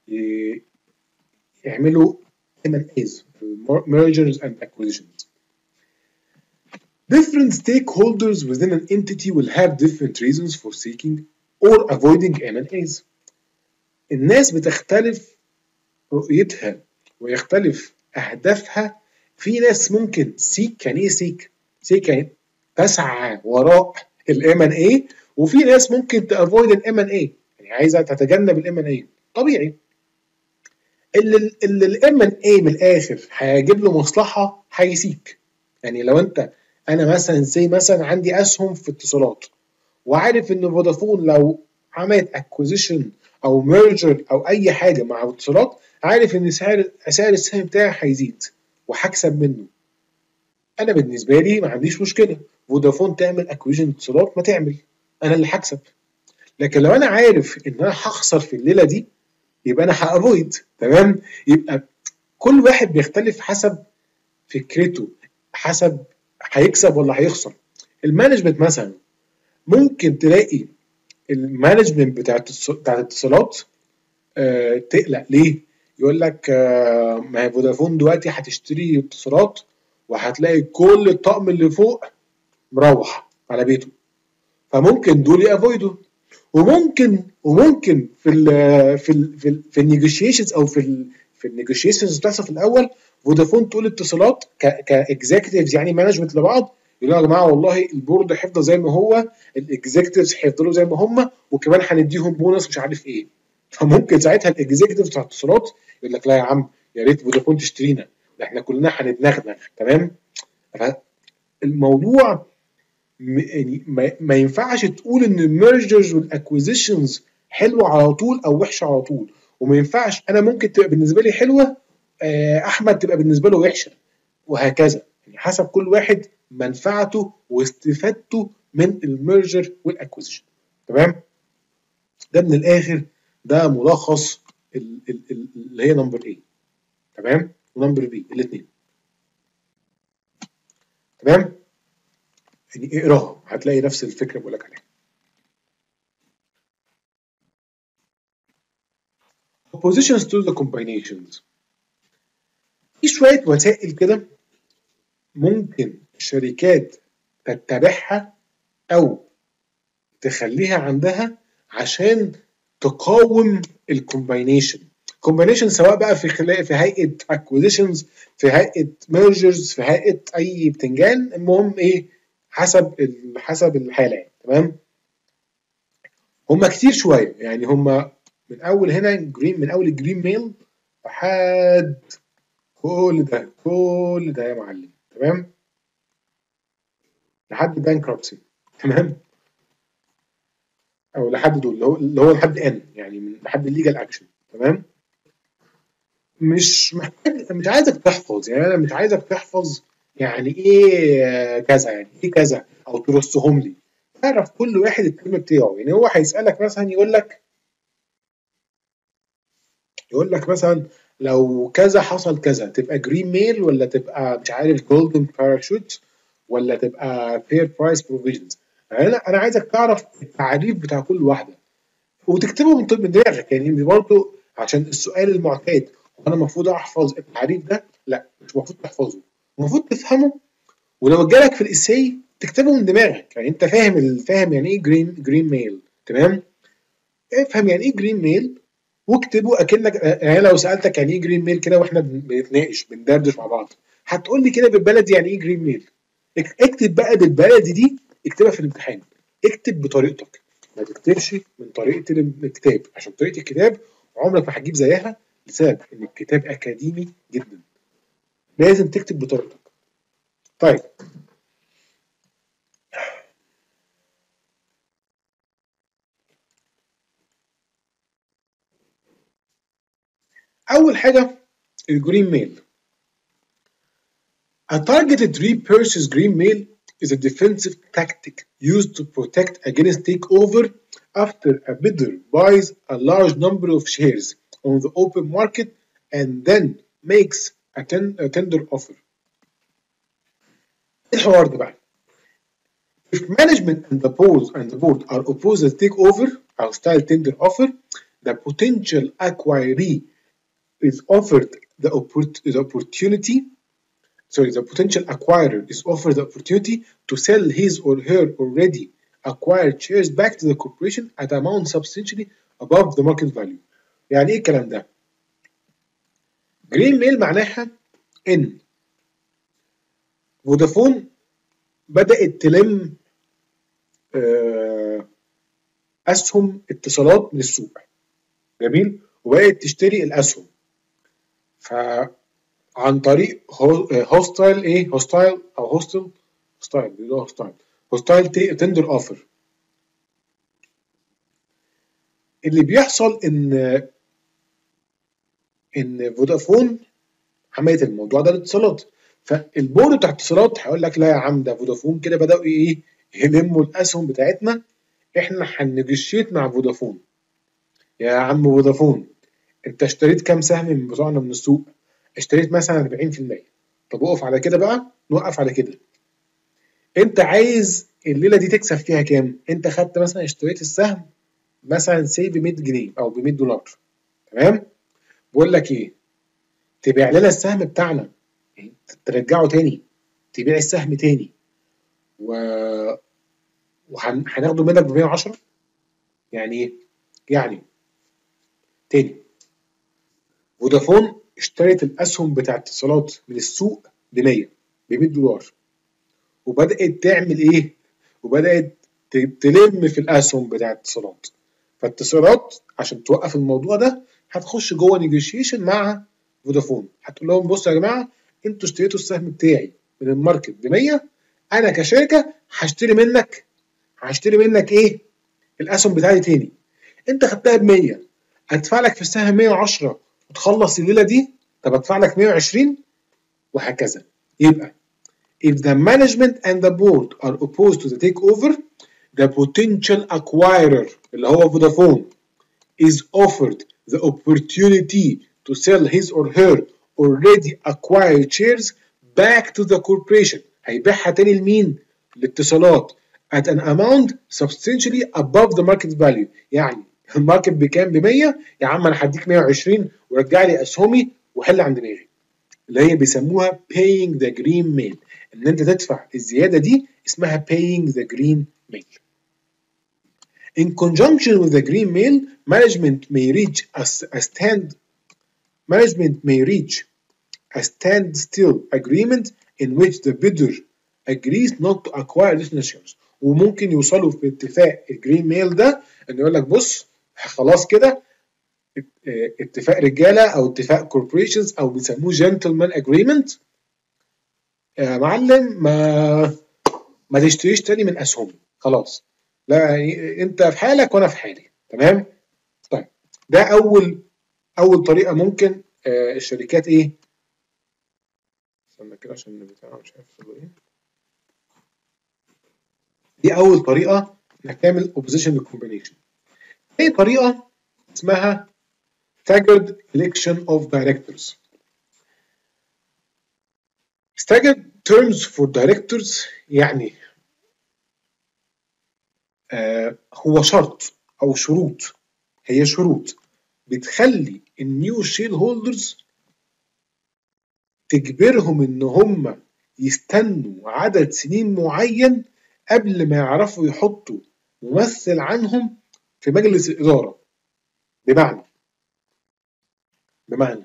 يعملوا إم أند إيز mergers and acquisitions. Different stakeholders within an entity will have different reasons for seeking or avoiding إم أند إيز. الناس بتختلف رؤيتها ويختلف أهدافها. في ناس ممكن سيك، يعني إيه سيك؟ سيك يعني تسعى وراء ال إم أند إيه، وفي ناس ممكن تأفويد ال إم أند إيه، يعني عايزة تتجنب ال إم أند إيه. طبيعي. اللي اللي ال إم أند إيه من الآخر هيجيب له مصلحة هيسيك. يعني لو أنت انا مثلا زي مثلا عندي اسهم في اتصالات، وعارف ان فودافون لو عملت اكوزيشن او ميرجر او اي حاجه مع اتصالات، عارف ان سعر سعر السهم بتاعي هيزيد وهكسب منه. انا بالنسبه لي ما عنديش مشكله، فودافون تعمل اكوزيشن اتصالات ما تعمل، انا اللي هكسب. لكن لو انا عارف ان انا هخسر في الليله دي، يبقى انا هافويد. تمام؟ يبقى كل واحد بيختلف حسب فكرته، حسب هيكسب ولا هيخسر. المانجمنت مثلا ممكن تلاقي المانجمنت بتاع بتاع الاتصالات آه تقلق ليه؟ يقول لك آه ما هي فودافون دلوقتي هتشتري اتصالات وهتلاقي كل الطقم اللي فوق مروح على بيته، فممكن دول يافويدوا. وممكن وممكن في ال في ال في ال في النيجوشيشنز او في ال في النيجوشيشنز اللي بتحصل في الاول، فودافون تقول اتصالات كاكزيكتيفز يعني مانجمنت لبعض، يقولوا يا جماعه والله البورد هيفضل زي ما هو، الاكزيكتيفز هيفضلوا زي ما هم، وكمان هنديهم بونص مش عارف ايه. فممكن ساعتها الاكزيكتيفز بتاع اتصالات يقول لك لا يا عم، يا ريت فودافون تشترينا، ده احنا كلنا هنتنغنغ. تمام؟ فالموضوع يعني ما, ما ينفعش تقول ان الميرجرز والاكوزيشنز حلوه على طول او وحشه على طول، وما ينفعش انا ممكن تبقى بالنسبه لي حلوه آه، احمد تبقى بالنسبه له وحشه، وهكذا. يعني حسب كل واحد منفعته واستفادته من الميرجر والاكوزيشن. تمام؟ ده من الاخر، ده ملخص ال- ال- ال- اللي هي نمبر ايه. تمام؟ ونمبر بي الاثنين. تمام؟ يعني اقراها هتلاقي نفس الفكره بقول لك عليها. oppositions to the combinations، في شوية وسائل كده ممكن الشركات تتبعها أو تخليها عندها عشان تقاوم الكومباينيشن. كومباينيشن سواء بقى في خلال في هيئة acquisitions، في هيئة mergers، في هيئة أي بتنجان، المهم إيه، حسب ال- حسب الحالة يعني. تمام؟ هم كتير شوية يعني، هم من أول هنا جرين، من أول الجرين ميل لحد كل ده كل ده يا معلم. تمام؟ لحد بانكربسي. تمام؟ او لحد دول اللي هو اللي هو لحد ان يعني من لحد الليجال اكشن. تمام؟ مش محتاج، مش عايزك تحفظ يعني، انا مش عايزك تحفظ يعني ايه آه، كذا، يعني ايه كذا، او ترصهم لي. اعرف كل واحد الترم بتاعه. يعني هو هيسالك مثلا يقول لك يقول لك مثلا لو كذا حصل كذا، تبقى جرين ميل ولا تبقى مش عارف جولدن باراشوت ولا تبقى فير برايس بروفيجنز. انا انا عايزك تعرف التعريف بتاع كل واحده وتكتبه من من دماغك. يعني برضه عشان السؤال المعتاد، وانا المفروض احفظ التعريف ده؟ لا، مش المفروض تحفظه، المفروض تفهمه. ولو جالك في الاساي تكتبه من دماغك. يعني انت فاهم ال- فاهم يعني ايه جرين جرين ميل. تمام؟ افهم يعني ايه جرين ميل واكتبه اكنك يعني لو سالتك يعني ايه جرين ميل كده واحنا بن- بنتناقش بندردش مع بعض، هتقول لي كده بالبلدي يعني ايه جرين ميل. اك- اكتب بقى بالبلدي دي، اكتبها في الامتحان، اكتب بطريقتك، ما تكتبش من طريقه الكتاب، عشان طريقه الكتاب عمرك ما هتجيب زيها، لسبب ان الكتاب اكاديمي جدا. لازم تكتب بطريقتك. طيب، اول حاجه الجرين ميل. A targeted repurchase green mail is a defensive tactic used to protect against takeover after a bidder buys a large number of shares on the open market and then makes a, ten a tender offer. ايه الحوار ده بقى؟ If management and the board and the board are opposed to takeover or style tender offer, the potential acquiree is offered the, oppor- the opportunity sorry, the potential acquirer is offered the opportunity to sell his or her already acquired shares back to the corporation at amount substantially above the market value. يعني ايه الكلام ده؟ جرين ميل معناها ان فودافون بدأت تلم آه، اسهم اتصالات من السوق. جميل؟ وبقت تشتري الاسهم. فعن طريق هوستايل ايه هوستايل او هوستل هوستايل بيقولوها هوستايل هوستايل تندر اوفر. اللي بيحصل ان ان فودافون عملت الموضوع ده للاتصالات، فالبورد بتاع الاتصالات هيقول لك لا يا عم ده فودافون كده بداوا ايه يلموا الاسهم بتاعتنا، احنا هنجشيت مع فودافون. يا عم فودافون انت اشتريت كام سهم من بتوعنا من السوق؟ اشتريت مثلا أربعين في المية. طب اقف على كده بقى، نوقف على كده. انت عايز الليله دي تكسب فيها كام؟ انت خدت مثلا اشتريت السهم مثلا سي ب مية جنيه او ب مية دولار، تمام؟ بقول لك ايه، تبيع لنا السهم بتاعنا، ترجعه تاني، تبيع السهم تاني و وهناخده منك ب مية وعشرة. يعني ايه؟ يعني تاني، فودافون اشترت الاسهم بتاع اتصالات من السوق ب مية ب مية دولار، وبدات تعمل ايه؟ وبدات تلم في الاسهم بتاع اتصالات. فاتصالات عشان توقف الموضوع ده هتخش جوه نيجوشيشن مع فودافون، هتقول لهم بصوا يا جماعه انتوا اشتريتوا السهم بتاعي من الماركت ب مية، انا كشركه هشتري منك هشتري منك ايه؟ الاسهم بتاعتي تاني. انت خدتها ب مية، هدفع لك في السهم مية وعشرة وتخلص الليله دي، طب ادفع لك مية وعشرين وهكذا. يبقى if the management and the board are opposed to the takeover, the potential acquirer اللي هو فودافون is offered the opportunity to sell his or her already acquired shares back to the corporation. هيبيعها تاني لمين؟ الاتصالات at an amount substantially above the market value. يعني الماركت بكام؟ ب مية، يا عم انا هديك مية وعشرين ورجع لي اسهمي وحل عن دماغي. اللي هي بيسموها paying the green mail، ان انت تدفع الزياده دي اسمها paying the green mail. In conjunction with the green mail, management may reach a, a stand management may reach a standstill agreement in which the bidder agrees not to acquire additional shares. وممكن يوصلوا في اتفاق الجرين ميل ده انه يقول لك بص خلاص كده اتفاق رجاله او اتفاق كوربوريشنز او بيسموه جنتلمان اجريمنت، يا معلم ما ما تشتريش تاني من اسهمي خلاص، لا يعني انت في حالك وانا في حالي، تمام؟ طيب ده اول اول طريقه ممكن آه الشركات ايه، استنى كده عشان البتاع مش عارف ايه، دي اول طريقه انك تعمل اوبوزيشن للكومبينيشن. تاني طريقه اسمها staggered election of directors. staggered terms for directors يعني آه هو شرط او شروط، هي شروط بتخلي النيو شير هولدرز تجبرهم ان هم يستنوا عدد سنين معين قبل ما يعرفوا يحطوا ممثل عنهم في مجلس الإدارة. بمعنى بمعنى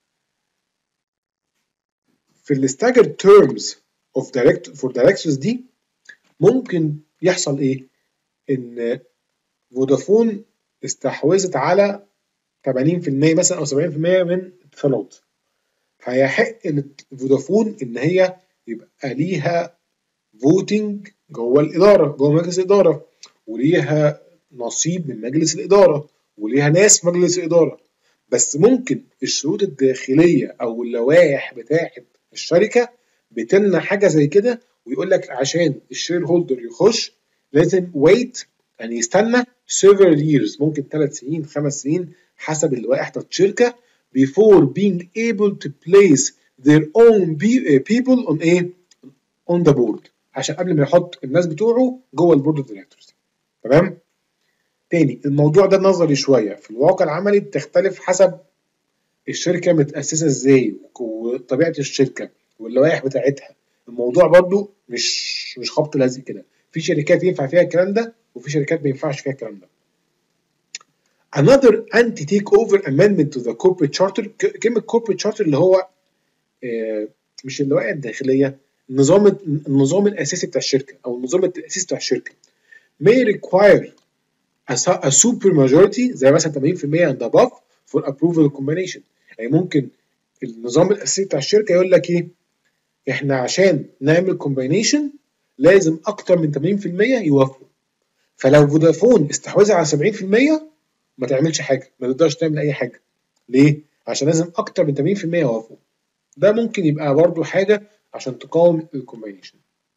في الستاجر تيرمز اوف دايركت فور دايركتورز دي ممكن يحصل ايه؟ ان فودافون استحوذت على ثمانين في المية مثلا او سبعين في المية من اتصالات، فيحق لفودافون ان هي يبقى ليها فوتنج جوه الاداره، جوه مجلس الاداره، وليها نصيب من مجلس الاداره، وليها ناس في مجلس الاداره. بس ممكن الشروط الداخليه او اللوائح بتاعه الشركه بتمنع حاجه زي كده، ويقول لك عشان الشير هولدر يخش لازم ويت، يعني يستنى several years، ممكن ثلاث سنين خمس سنين حسب اللوائح بتاعت الشركه before being able to place their own people on a on the board، عشان قبل ما يحط الناس بتوعه جوه البورد اوف دايركتورز. تمام؟ تاني الموضوع ده نظري شويه، في الواقع العملي بتختلف حسب الشركه متاسسه ازاي وطبيعه الشركه واللوائح بتاعتها. الموضوع برضو مش مش خبط لازق كده، في شركات ينفع فيها الكلام ده وفي شركات ما ينفعش فيها الكلام ده. Another anti takeover amendment to the corporate charter، كلمه corporate charter اللي هو آه مش اللوائح الداخليه، النظام النظام الاساسي بتاع الشركه او النظام التاسيسي بتاع الشركه may require a, a super majority زي مثلا ثمانين في المية and above for approval combination. يعني ممكن النظام الاساسي بتاع الشركه يقول لك ايه، احنا عشان نعمل combination لازم اكتر من ثمانين في المية يوافقوا. فلو فودافون استحوذ على سبعين في المية ما تعملش حاجه، ما تقدرش تعمل اي حاجه. ليه؟ عشان لازم اكتر من ثمانين في المية يوافقوا. ده ممكن يبقى برضو حاجه عشان تقاوم الكومباينيشن.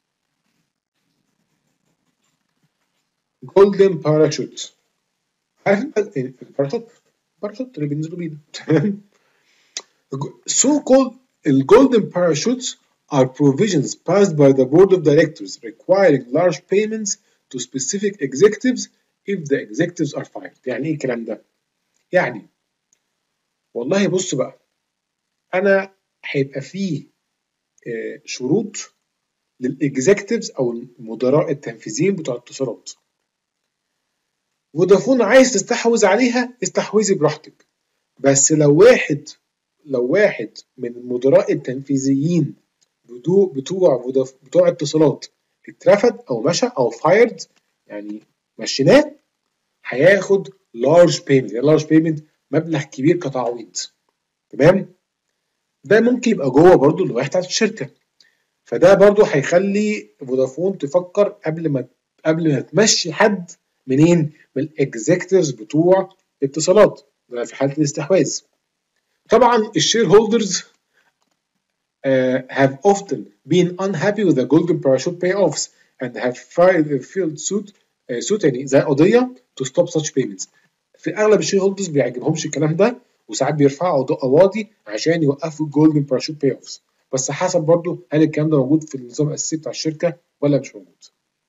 جولدن باراشوت، عارف انت الباراشوت؟ الباراشوت اللي بينزلوا بيه ده تمام. so called golden parachutes are provisions passed by the board of directors requiring large payments to specific executives if the executives are fired. يعني ايه الكلام ده؟ يعني والله بص بقى، انا هيبقى فيه آه، شروط للاكزيكتيفز او المدراء التنفيذيين بتوع الاتصالات. فودافون عايز تستحوذ عليها استحوذي براحتك، بس لو واحد لو واحد من المدراء التنفيذيين بتوع بتوع بتوع اتصالات اترفد او مشى او فايرد، يعني مشيناه، هياخد لارج بيمنت. يعني لارج بيمنت مبلغ كبير كتعويض. تمام؟ ده ممكن يبقى جوه برضو اللوائح بتاعت الشركه. فده برضو هيخلي فودافون تفكر قبل ما قبل ما تمشي حد منين؟ من الاكزيكتيفز بتوع اتصالات ده في حاله الاستحواذ. طبعا الشير هولدرز uh, have often been unhappy with the golden parachute payoffs and have filed filed suit uh, suit يعني زي قضيه to stop such payments. في اغلب الشير هولدرز بيعجبهمش الكلام ده، وساعات بيرفعوا قواضي عشان يوقفوا الجولدن باراشوت باي اوفز. بس حسب برضو هل الكلام ده موجود في النظام الاساسي بتاع الشركه ولا مش موجود.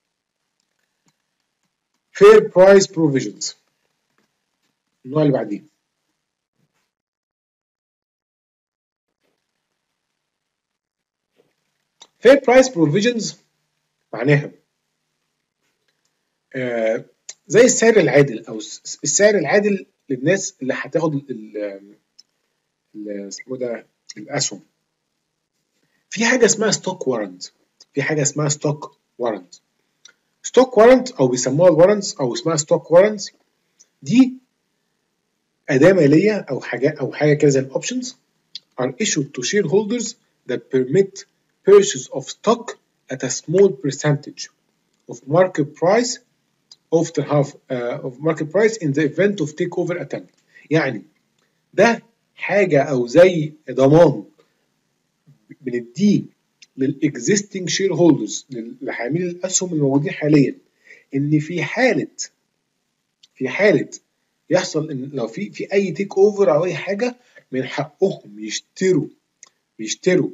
fair price provisions، النوع اللي بعديه. fair price provisions معناها آه زي السعر العادل او السعر العادل للناس اللي هتاخد ال اسمه ده الاسهم. في حاجه اسمها ستوك وارنت، في حاجه اسمها ستوك وارنت. ستوك وارنت او بيسموها الوارنتس او اسمها ستوك وارنتس، دي اداه ماليه او حاجه او حاجه كده زي الاوبشنز are issued to shareholders that permit purchase of stock at a small percentage of market price after half uh, of market price in the event of takeover attempt. يعني ده حاجه او زي ضمان بنديه للاكزيستنج شير هولدرز، لحاملي الاسهم الموجودين حاليا، ان في حاله في حاله يحصل ان لو في في اي تيك اوفر او اي حاجه من حقهم يشتروا يشتروا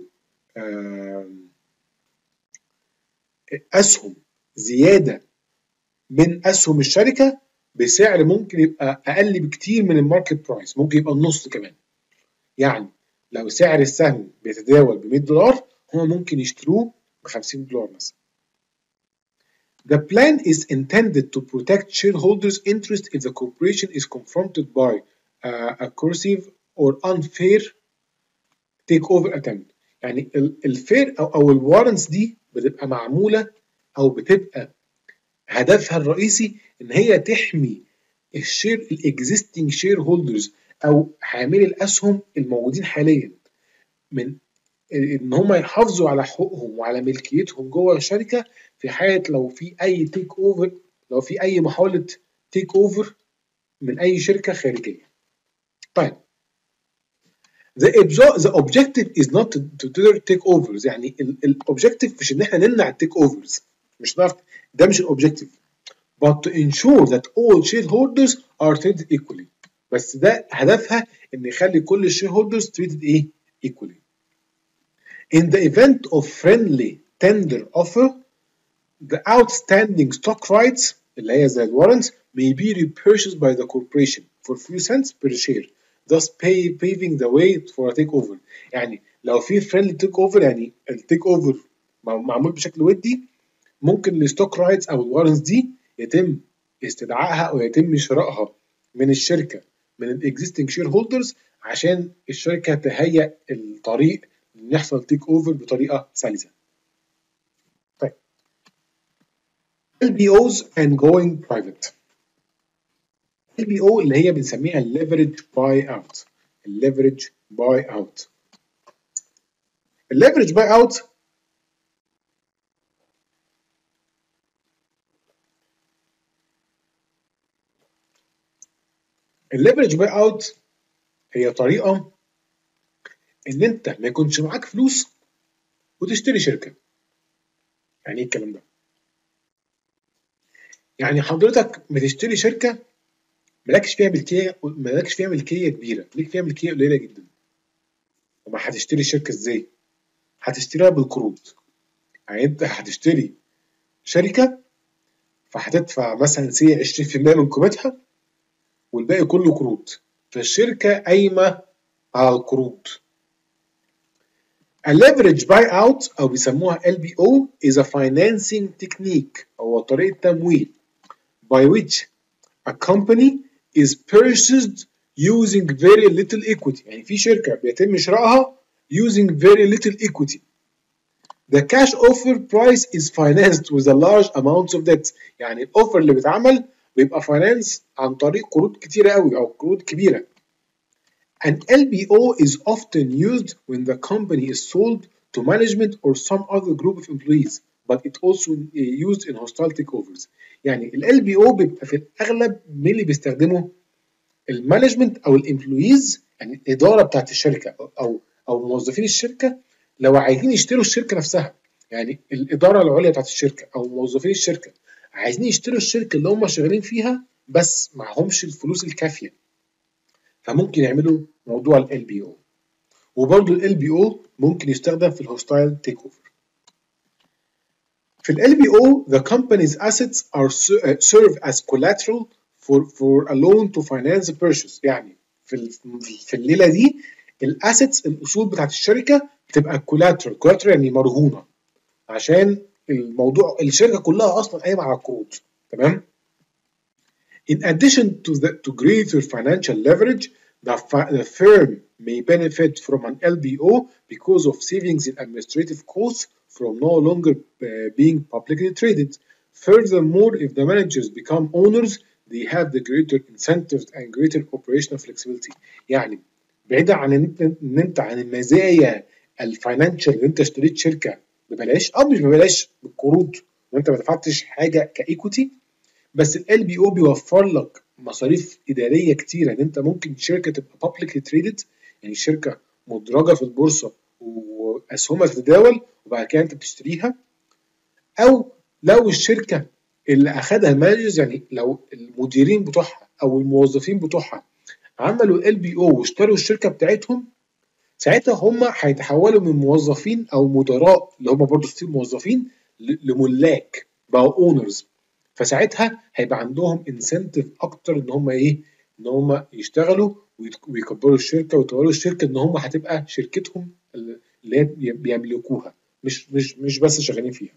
اسهم زياده من اسهم الشركه بسعر ممكن يبقى اقل بكتير من الماركت برايس، ممكن يبقى النص كمان. يعني لو سعر السهم بيتداول ب مية دولار، هم ممكن يشتروه ب خمسين دولار مثلا. The plan is intended to protect shareholders' interest if the corporation is confronted by uh, a coercive or unfair takeover attempt. يعني الفير او او الوارنتس دي بتبقى معموله او بتبقى هدفها الرئيسي ان هي تحمي الشير الاكزيستنج شير هولدرز او حاملي الاسهم الموجودين حاليا من ان هم يحافظوا على حقوقهم وعلى ملكيتهم جوه الشركه في حاله لو في اي تيك اوفر، لو في اي محاوله تيك اوفر من اي شركه خارجيه. طيب the the objective is not to, to take overs، يعني الاوبجكتيف مش ان احنا نمنع التيك اوفرز، مش نعرف، ده مش الاوبجكتيف، but to ensure that all shareholders are treated equally. بس ده هدفها ان يخلي كل الشير هولدرز treated ايه؟ equally. In the event of friendly tender offer, the outstanding stock rights اللي هي زي الورنتس may be repurchased by the corporation for few cents per share, thus pay, paving the way for a takeover. يعني لو في friendly takeover، يعني التيك اوفر معمول بشكل ودي، ممكن الستوك رايتس او الورنتس دي يتم استدعائها او يتم شرائها من الشركه من الاكزيستنج شير هولدرز عشان الشركه تهيئ الطريق ان يحصل تيك اوفر بطريقه سلسه. طيب ال بي اوز and going private. ال بي او اللي هي بنسميها الليفرج باي اوت. الليفرج باي اوت الليفرج باي اوت الليفرج باي اوت هي طريقه ان انت ما يكونش معاك فلوس وتشتري شركه. يعني ايه الكلام ده؟ يعني حضرتك بتشتري شركه مالكش فيها ملكيه، مالكش فيها ملكيه كبيره، ليك فيها ملكيه قليله جدا. وما هتشتري الشركه ازاي؟ هتشتريها بالقروض. يعني انت هتشتري شركه فهتدفع مثلا سي عشرين في المية من قيمتها والباقي كله قروض، فالشركه قايمه على القروض. A leverage buyout أو بيسموها L B O is a financing technique أو طريقة تمويل by which a company is purchased using very little equity. يعني في شركة بيتم شرائها using very little equity. The cash offer price is financed with a large amounts of debt. يعني الاوفر اللي بيتعمل بيبقى فاينانس عن طريق قروض كتيرة قوي أو قروض كبيرة. An L B O is often used when the company is sold to management or some other group of employees, but it also used in hostile takeovers. يعني ال L B O بيبقى في الأغلب مين اللي بيستخدمه؟ المانجمنت أو الامبلويز، يعني الإدارة بتاعت الشركة أو أو موظفين الشركة لو عايزين يشتروا الشركة نفسها. يعني الإدارة العليا بتاعت الشركة أو موظفين الشركة عايزين يشتروا الشركة اللي هم شغالين فيها بس معهمش الفلوس الكافية، فممكن يعملوا موضوع ال L B O. وبرضه ال L B O ممكن يستخدم في الهوستايل تيك اوفر. في ال L B O the company's assets are serve as collateral for for a loan to finance the purchase. يعني في في الليله دي الاسيتس الاصول بتاعت الشركه بتبقى collateral. collateral يعني مرهونه عشان الموضوع الشركه كلها اصلا قايمه على القروض. تمام. In addition to the to greater financial leverage, the, the firm may benefit from an L B O because of savings in administrative costs from no longer uh, being publicly traded. Furthermore, if the managers become owners, they have the greater incentives and greater operational flexibility. يعني بعيدا عن ان انت عن المزايا الفاينانشال اللي انت اشتريت شركه ببلاش او مش ببلاش بالقروض وانت ما دفعتش حاجه كايكوتي، بس ال L B O بيوفر لك مصاريف اداريه كتيره ان انت ممكن شركه تبقى publicly traded، يعني شركه مدرجه في البورصه واسهمها تتداول وبعد كده انت بتشتريها، او لو الشركه اللي اخدها المانجرز، يعني لو المديرين بتوعها او الموظفين بتوعها عملوا ال L B O واشتروا الشركه بتاعتهم، ساعتها هم هيتحولوا من موظفين او مدراء اللي هم برضه ستيل موظفين لملاك بقوا اونرز. فساعتها هيبقى عندهم انسنتيف اكتر ان هم ايه؟ ان هم يشتغلوا ويكبروا الشركه ويطوروا الشركه، ان هم هتبقى شركتهم اللي هي بيملكوها، مش مش مش بس شغالين فيها.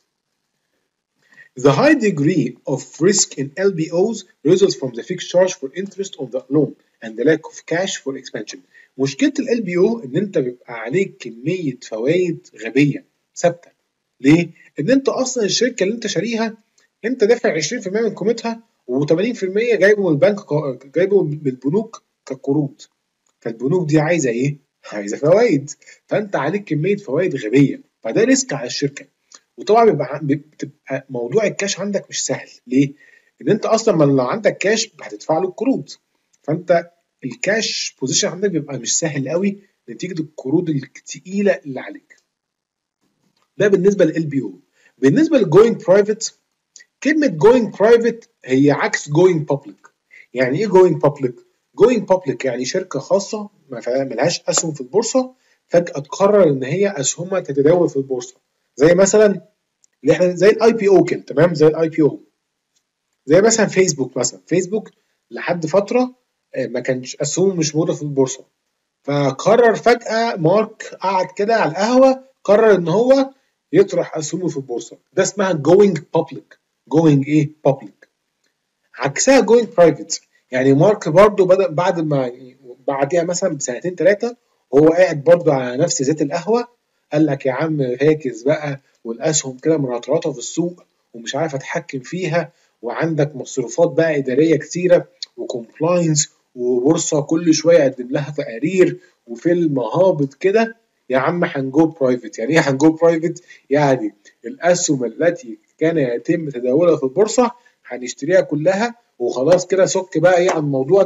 The high degree of risk in L B Os results from the fixed charge for interest on the loan and the lack of cash for expansion. مشكلة ال L B O إن أنت بيبقى عليك كمية فوائد غبية ثابتة. ليه؟ إن أنت أصلا الشركة اللي أنت شاريها أنت دافع عشرين في المية من قيمتها وثمانين في المية جايبه من البنك، جايبه من البنوك كقروض. فالبنوك دي عايزة إيه؟ عايزة فوائد، فأنت عليك كمية فوائد غبية، فده ريسك على الشركة. وطبعا بيبقى بتبقى موضوع الكاش عندك مش سهل. ليه؟ ان انت اصلا ما لو عندك كاش هتدفع له القروض، فانت الكاش بوزيشن عندك بيبقى مش سهل قوي نتيجه القروض الثقيله اللي عليك. ده بالنسبه لل بي او. بالنسبه للجوينج برايفت، كلمه جوينج برايفت هي عكس جوينج بابليك. يعني ايه جوينج بابليك؟ جوينج بابليك يعني شركه خاصه ما لهاش اسهم في البورصه فجاه تقرر ان هي اسهمها تتداول في البورصه، زي مثلا اللي احنا زي الاي بي او كده. تمام، زي الاي بي او، زي مثلا فيسبوك. مثلا فيسبوك لحد فتره ما كانش اسهمه مش موجوده في البورصه، فقرر فجاه مارك قعد كده على القهوه قرر ان هو يطرح اسهمه في البورصه. ده اسمها جوينج بابليك. جوينج ايه؟ بابليك. عكسها جوينج برايفت. يعني مارك برضو بدا بعد ما بعديها مثلا بسنتين ثلاثه وهو قاعد برضو على نفس ذات القهوه قال لك يا عم فاكس بقى والاسهم كده مرطرطه في السوق ومش عارف اتحكم فيها، وعندك مصروفات بقى اداريه كتيره وكومبلاينس وبورصه كل شويه اقدم لها تقارير وفيلم هابط كده. يا عم هنجو برايفت. يعني ايه هنجو برايفت؟ يعني الاسهم التي كان يتم تداولها في البورصه هنشتريها كلها وخلاص كده، سك بقى ايه عن الموضوع ده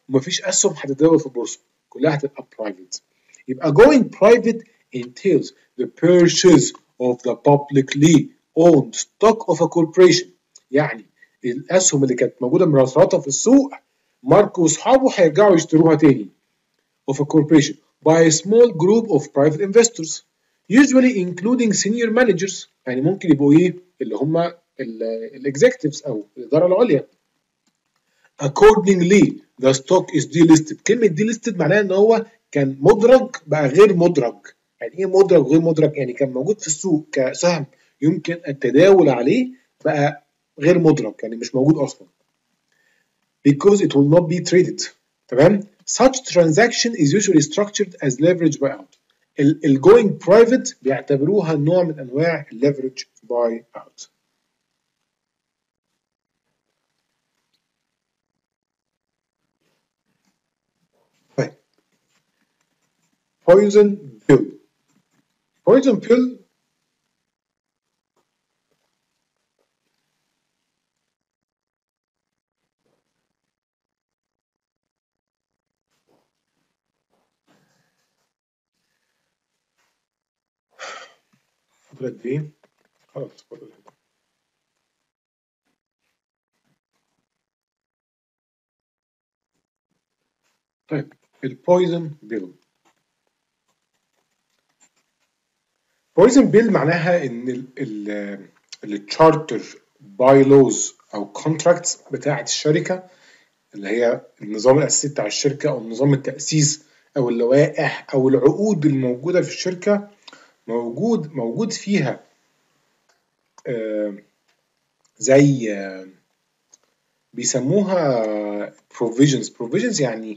ومفيش اسهم هتتداول في البورصه، كلها هتبقى private. يبقى going private entails the purchase of the publicly owned stock of a corporation. يعني الاسهم اللي كانت موجوده مرصرصه في السوق، مارك واصحابه هيرجعوا يشتروها تاني of a corporation by a small group of private investors usually including senior managers. يعني ممكن يبقوا ايه اللي هم الاكزيكتيفز او الاداره العليا. accordingly the stock is delisted. كلمه delisted معناها ان هو كان مدرج بقى غير مدرج. يعني ايه مدرج غير مدرج؟ يعني كان موجود في السوق كسهم يمكن التداول عليه، بقى غير مدرج يعني مش موجود اصلا. because it will not be traded. تمام؟ such transaction is usually structured as leverage buyout. ال going private بيعتبروها نوع من انواع leverage buyout. طيب poison pill. poison pill قد ايه؟ خلاص فاضل. طيب البويزن بيل. بويزن بيل معناها ان التشارتر باي لوز او كونتراكتس بتاعه الشركه، اللي هي النظام الاساسي بتاع الشركه او نظام التاسيس او اللوائح او العقود الموجوده في الشركه، موجود موجود فيها آه زي آه بيسموها provisions. provisions يعني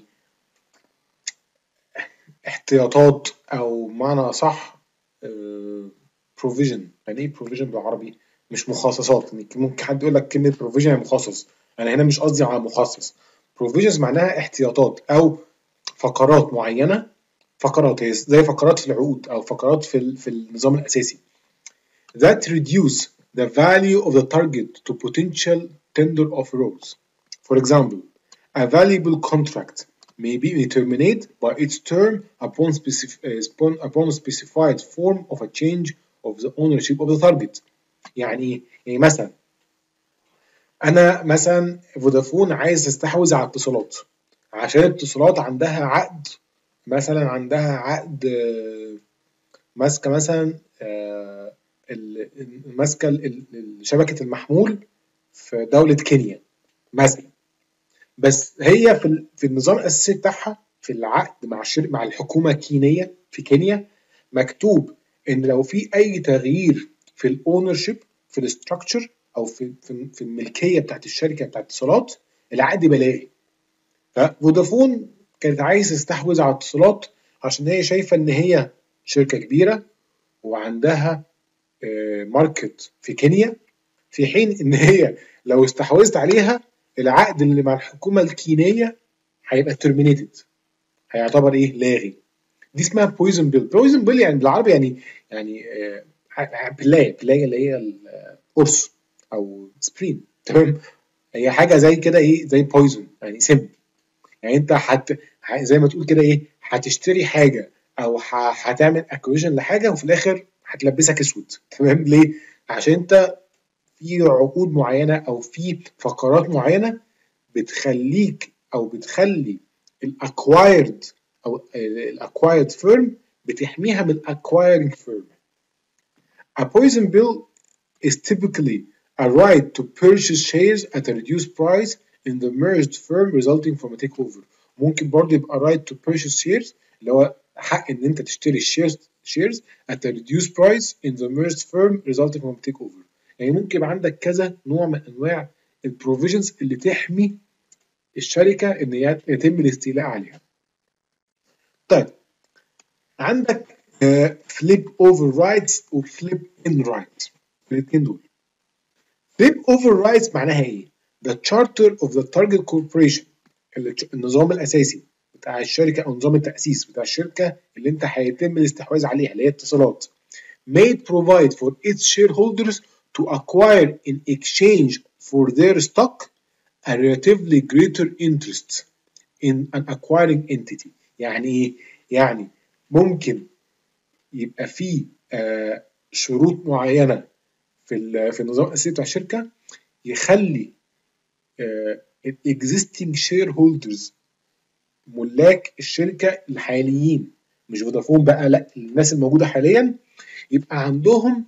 احتياطات او معنى صح آه provision. يعني ايه provision بالعربي؟ مش مخصصات. يعني ممكن حد يقول لك كلمه provision يعني مخصص، انا هنا مش قصدي على مخصص. provisions معناها احتياطات او فقرات معينه، فقرات هي زي فقرات في العقود او فقرات في في النظام الاساسي that reduce the value of the target to potential tender offerors. For example, a valuable contract may be terminated by its term upon, specif uh, upon a specified form of a change of the ownership of the target. يعني يعني مثلا انا مثلا فودافون عايز تستحوذ على اتصالات، عشان اتصالات عندها عقد، مثلا عندها عقد ماسكه مثلا ماسكه شبكه المحمول في دوله كينيا مثلا، بس هي في في النظام الاساسي بتاعها في العقد مع الشركه مع الحكومه الكينيه في كينيا مكتوب ان لو في اي تغيير في الاونرشيب في الاستراكشر او في في, في الملكيه بتاعت الشركه بتاعت اتصالات، العقد يبقى لاغي. ففودافون كانت عايز تستحوذ على اتصالات عشان هي شايفه ان هي شركه كبيره وعندها ماركت في كينيا، في حين ان هي لو استحوذت عليها العقد اللي مع الحكومه الكينيه هيبقى ترمينيتد، هيعتبر ايه لاغي. دي اسمها بويزن بيل. بويزن بيل يعني بالعربي يعني يعني بلايه بلايه اللي هي القرص او سبرين. تمام؟ هي حاجه زي كده ايه زي بويزن يعني سم. يعني انت حت زي ما تقول كده ايه هتشتري حاجه او هتعمل اكويجن لحاجه وفي الاخر هتلبسك اسود. تمام؟ ليه؟ عشان انت في عقود معينه او في فقرات معينه بتخليك او بتخلي الاكوايرد او الاكوايرد فيرم بتحميها من الاكوايرنج فيرم. A poison bill is typically a right to purchase shares at a reduced price in the merged firm resulting from a takeover. ممكن برضه يبقى right to purchase shares اللي هو حق ان انت تشتري الشيرز shares at a reduced price in the merged firm resulting from a takeover. يعني ممكن يبقى عندك كذا نوع من انواع البروفيجنز اللي تحمي الشركه ان يتم الاستيلاء عليها. طيب عندك فليب اوفر رايتس وفليب ان رايتس، الاثنين دول. فليب اوفر رايتس معناها ايه؟ The charter of the target corporation، النظام الاساسي بتاع الشركه او نظام التاسيس بتاع الشركه اللي انت هيتم الاستحواذ عليها اللي هي اتصالات، may provide for its shareholders to acquire in exchange for their stock a relatively greater interest in an acquiring entity. يعني ايه؟ يعني ممكن يبقى في آه شروط معينه في في النظام الاساسي بتاع الشركه يخلي الاكزيستنج شير هولدرز، ملاك الشركه الحاليين، مش فودافون بقى، لا الناس الموجوده حاليا، يبقى عندهم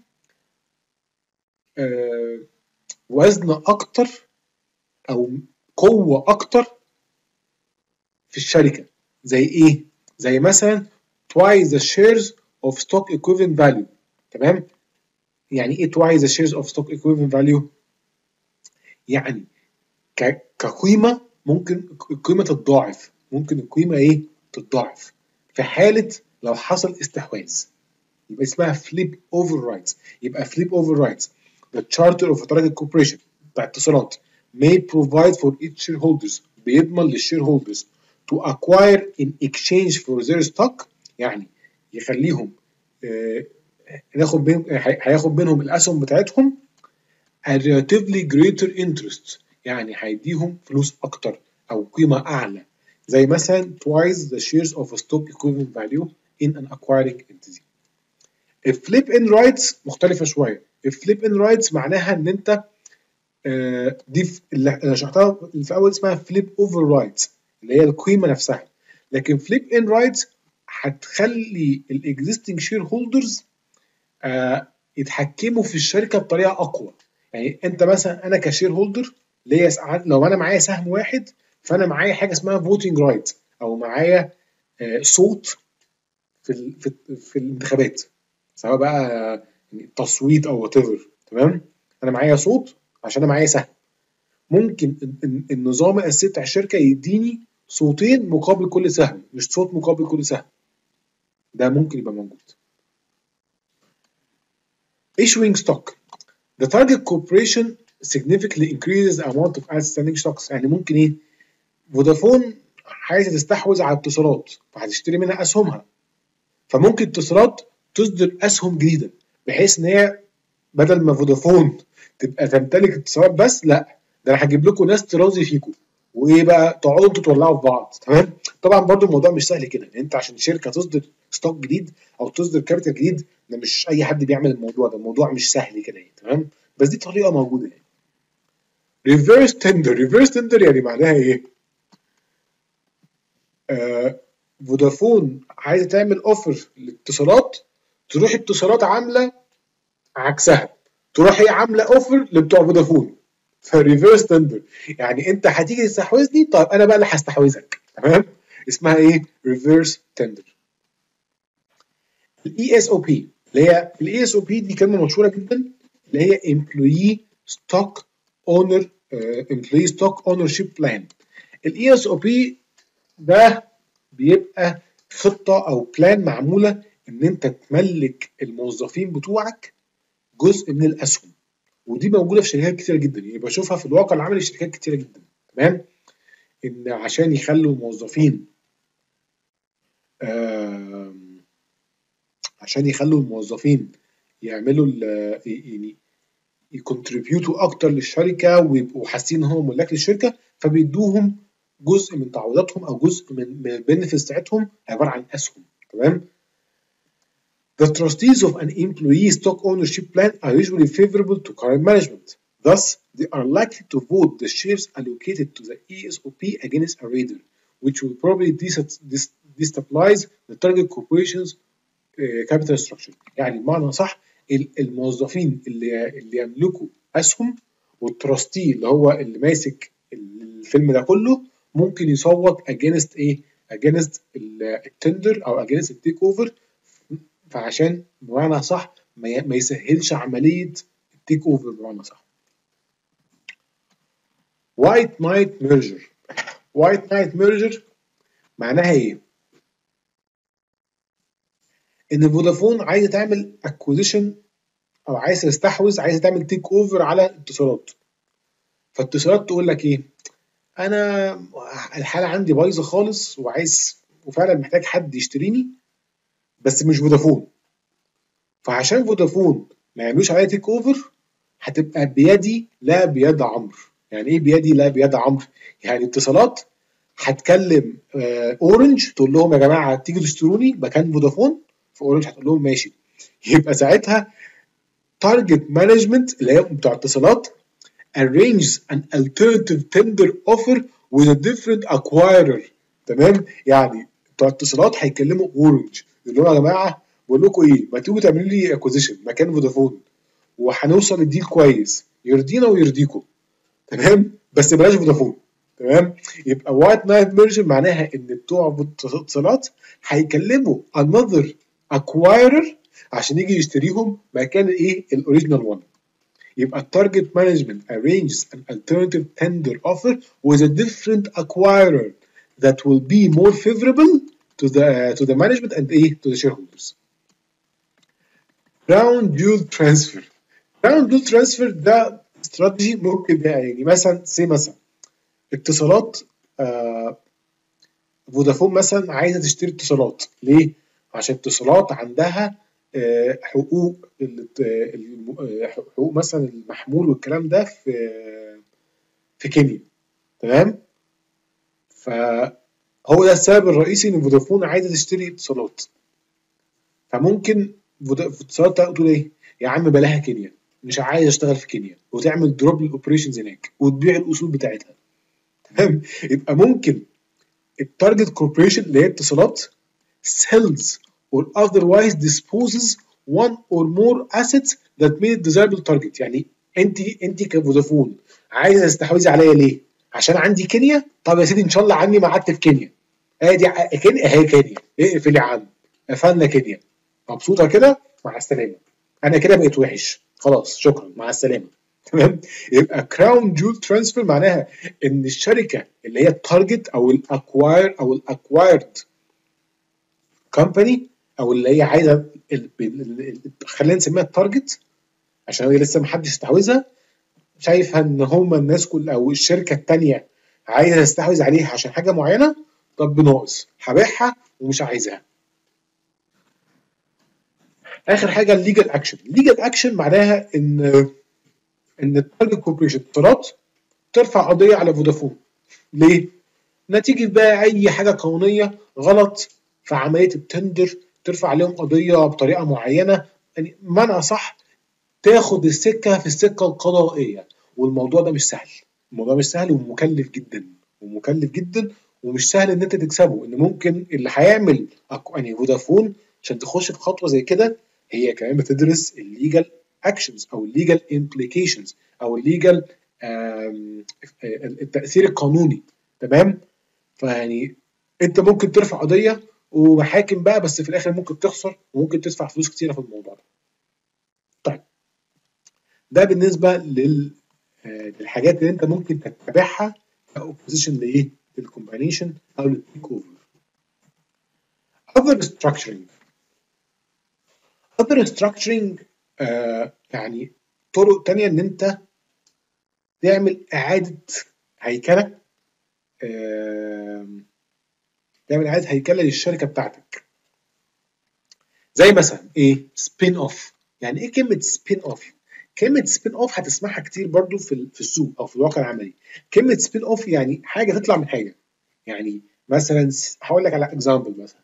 آه وزن اكتر او قوه اكتر في الشركه. زي ايه؟ زي مثلا twice the shares of stock equivalent value. تمام؟ يعني ايه twice the shares of stock equivalent value؟ يعني كقيمه ممكن القيمه تتضاعف، ممكن القيمه ايه؟ تتضاعف في حاله لو حصل استحواذ، يبقى اسمها فليب اوفر رايتس. يبقى فليب اوفر رايتس the charter of a target corporation بتاع اتصالات may provide for its shareholders، بيضمن للشير هولدرز to acquire in exchange for their stock، يعني يخليهم آه ناخد منهم، هياخد منهم الاسهم بتاعتهم a relatively greater interest، يعني هيديهم فلوس اكتر او قيمه اعلى، زي مثلا twice the shares of a stock equivalent value in an acquiring entity. الفليب ان رايتس مختلفه شويه. الفليب ان رايتس معناها ان انت آه دي اللي شرحتها في اول اسمها فليب اوفر رايتس، اللي هي القيمه نفسها. لكن فليب ان رايتس هتخلي الاكزيستنج شير هولدرز آه يتحكموا في الشركه بطريقه اقوى. يعني انت مثلا، انا كشير هولدر ليا، لو انا معايا سهم واحد فانا معايا حاجه اسمها فوتنج رايت، او معايا آه صوت في في, في الانتخابات، سواء بقى تصويت او وات ايفر. تمام؟ انا معايا صوت عشان انا معايا سهم. ممكن النظام الاساسي بتاع الشركه يديني صوتين مقابل كل سهم، مش صوت مقابل كل سهم. ده ممكن يبقى موجود. issuing stock. The target corporation significantly increases the amount of outstanding stocks. يعني ممكن ايه؟ فودافون عايزه تستحوذ على اتصالات فهتشتري منها اسهمها، فممكن اتصالات تصدر اسهم جديده بحيث ان هي بدل ما فودافون تبقى تمتلك اتصالات بس، لا ده انا هجيب لكم ناس ترازي فيكم وايه بقى، تقعدوا انتوا تولعوا في بعض. تمام؟ طبعا برضو الموضوع مش سهل كده، انت عشان شركه تصدر ستوك جديد او تصدر كابيتال جديد، ده مش اي حد بيعمل الموضوع ده، الموضوع مش سهل كده يعني. تمام؟ بس دي طريقه موجوده يعني. ريفيرس تندر. ريفيرس تندر يعني معناها ايه؟ آه فودافون عايزه تعمل اوفر لاتصالات، تروح اتصالات عامله عكسها، تروح هي عامله اوفر لبتوع فودافون، فريفيرس تندر. يعني انت هتيجي تستحوذني، طيب انا بقى اللي هستحوذك. تمام؟ اسمها ايه؟ ريفيرس تندر. الاي اس او بي، اللي هي الاي اس او بي دي كلمه مشهوره جدا، اللي هي امبلوي ستوك اونر امبلوي ستوك اونر شيب بلان. الاي اس او بي ده بيبقى خطه او بلان معموله ان انت تملك الموظفين بتوعك جزء من الاسهم، ودي موجوده في شركات كتيره جدا، يعني بشوفها في الواقع العملي في شركات كتيره جدا. تمام؟ ان عشان يخلوا الموظفين آه عشان يخلوا الموظفين يعملوا يعني يكونتريبيوتوا اكتر للشركه ويبقوا حاسين ان هم ملاك للشركه، فبيدوهم جزء من تعويضاتهم او جزء من من البنفيتس بتاعتهم عباره عن اسهم. تمام؟ The trustees of an employee stock ownership plan are usually favorable to current management. Thus, they are likely to vote the shares allocated to the E S O P against a raider, which will probably destabilize the target corporation's uh, capital structure. يعني بمعنى صح، الموظفين اللي اللي يملكوا اسهم والتراستي اللي هو اللي ماسك الفيلم ده كله ممكن يصوت against ايه؟ against التندر او against التيك اوفر، فعشان بمعنى صح ما يسهلش عمليه التيك اوفر بمعنى صح. وايت نايت ميرجر. وايت نايت ميرجر معناها ايه؟ ان فودافون عايزه تعمل اكوزيشن او عايزه تستحوذ، عايزه تعمل تيك اوفر على اتصالات. فاتصالات تقول لك ايه؟ انا الحاله عندي بايظه خالص وعايز وفعلا محتاج حد يشتريني، بس مش فودافون. فعشان فودافون ما يعملوش عليا تيك اوفر، هتبقى بيدي لا بيد عمرو. يعني ايه بيدي لا بيد عمرو؟ يعني اتصالات هتكلم اورنج تقول لهم يا جماعه تيجوا تشتروني مكان فودافون، فاورنج هتقول لهم ماشي. يبقى ساعتها تارجت مانجمنت اللي هي بتوع اتصالات arranges an alternative tender offer with a different acquirer. تمام؟ يعني بتوع اتصالات هيكلموا اورنج يقول لهم يا جماعه بقول لكم ايه، ما تيجوا تعملوا لي اكوزيشن مكان فودافون وهنوصل لديل كويس يرضينا ويرضيكم. تمام؟ بس بلاش فودافون. تمام؟ يبقى وايت نايت ميرجن معناها ان بتوع اتصالات هيكلموا another acquirer عشان يجي يشتريهم مكان ايه الاوريجينال وان. يبقى التارجت مانجمنت arranges an alternative tender offer with a different acquirer that will be more favorable to the to the management and ايه to the shareholders. Crown Jewel Transfer. Crown Jewel Transfer ده استراتيجي ممكن ده يعني مثلا سي مثلا اتصالات آه فودافون مثلا عايزه تشتري اتصالات ليه؟ عشان اتصالات عندها آه حقوق آه حقوق مثلا المحمول والكلام ده في في كينيا. تمام؟ فهو ده السبب الرئيسي ان فودافون عايزه تشتري اتصالات. فممكن اتصالات تقول ايه؟ يا عم بلاها كينيا، مش عايز اشتغل في كينيا، وتعمل دروب للاوبريشنز هناك وتبيع الاصول بتاعتها. تمام؟ يبقى ممكن التارجت كوربريشن اللي هي اتصالات sells or otherwise disposes one or more assets that made desirable target. يعني انت انت كفودافون عايزه تستحوذي عليا ليه؟ عشان عندي كينيا؟ طب يا سيدي ان شاء الله عني ما قعدت في كينيا. ادي كينيا اهي كينيا، اقفلي عنه، قفلنا كينيا. مبسوطه كده؟ مع السلامه. انا كده بقيت وحش، خلاص شكرا مع السلامه. تمام؟ يبقى كراون جول ترانسفير معناها ان الشركه اللي هي التارجت او الاكواير او الاكوايرد كومباني او اللي هي عايزه خلينا نسميها التارجت عشان هي لسه ما حدش استحوذها، شايفه ان هم الناس كل او الشركه الثانيه عايزه تستحوذ عليها عشان حاجه معينه، طب بناقص هبيعها ومش عايزها. اخر حاجه الليجل اكشن. الليجل اكشن معناها ان ان التارجت كوربريشن اتصالات ترفع قضيه على فودافون. ليه؟ نتيجه بقى اي حاجه قانونيه غلط في عمليه التندر، ترفع عليهم قضيه بطريقه معينه، يعني منع صح تاخد السكه في السكه القضائيه. والموضوع ده مش سهل، الموضوع مش سهل ومكلف جدا ومكلف جدا ومش سهل ان انت تكسبه. ان ممكن اللي هيعمل يعني فودافون عشان تخش في خطوه زي كده هي كمان بتدرس الليجل اكشنز او الليجل امبليكيشنز او الليجل التاثير القانوني. تمام؟ فيعني انت ممكن ترفع قضيه ومحاكم بقى، بس في الاخر ممكن تخسر وممكن تدفع فلوس كتيره في الموضوع ده. طيب ده بالنسبه لل للحاجات اللي انت ممكن تتبعها كاوبوزيشن لايه؟ للكومبانيشن او للتيك اوفر. other structuring other structuring آه يعني طرق تانية ان انت تعمل اعاده هيكله آه تعمل اعاده هيكله للشركه بتاعتك. زي مثلا ايه؟ سبين اوف. يعني ايه كلمه سبين اوف؟ كلمه سبين اوف هتسمعها كتير برضو في في السوق او في الواقع العملي. كلمه سبين اوف يعني حاجه تطلع من حاجه. يعني مثلا هقول لك على اكزامبل. مثلا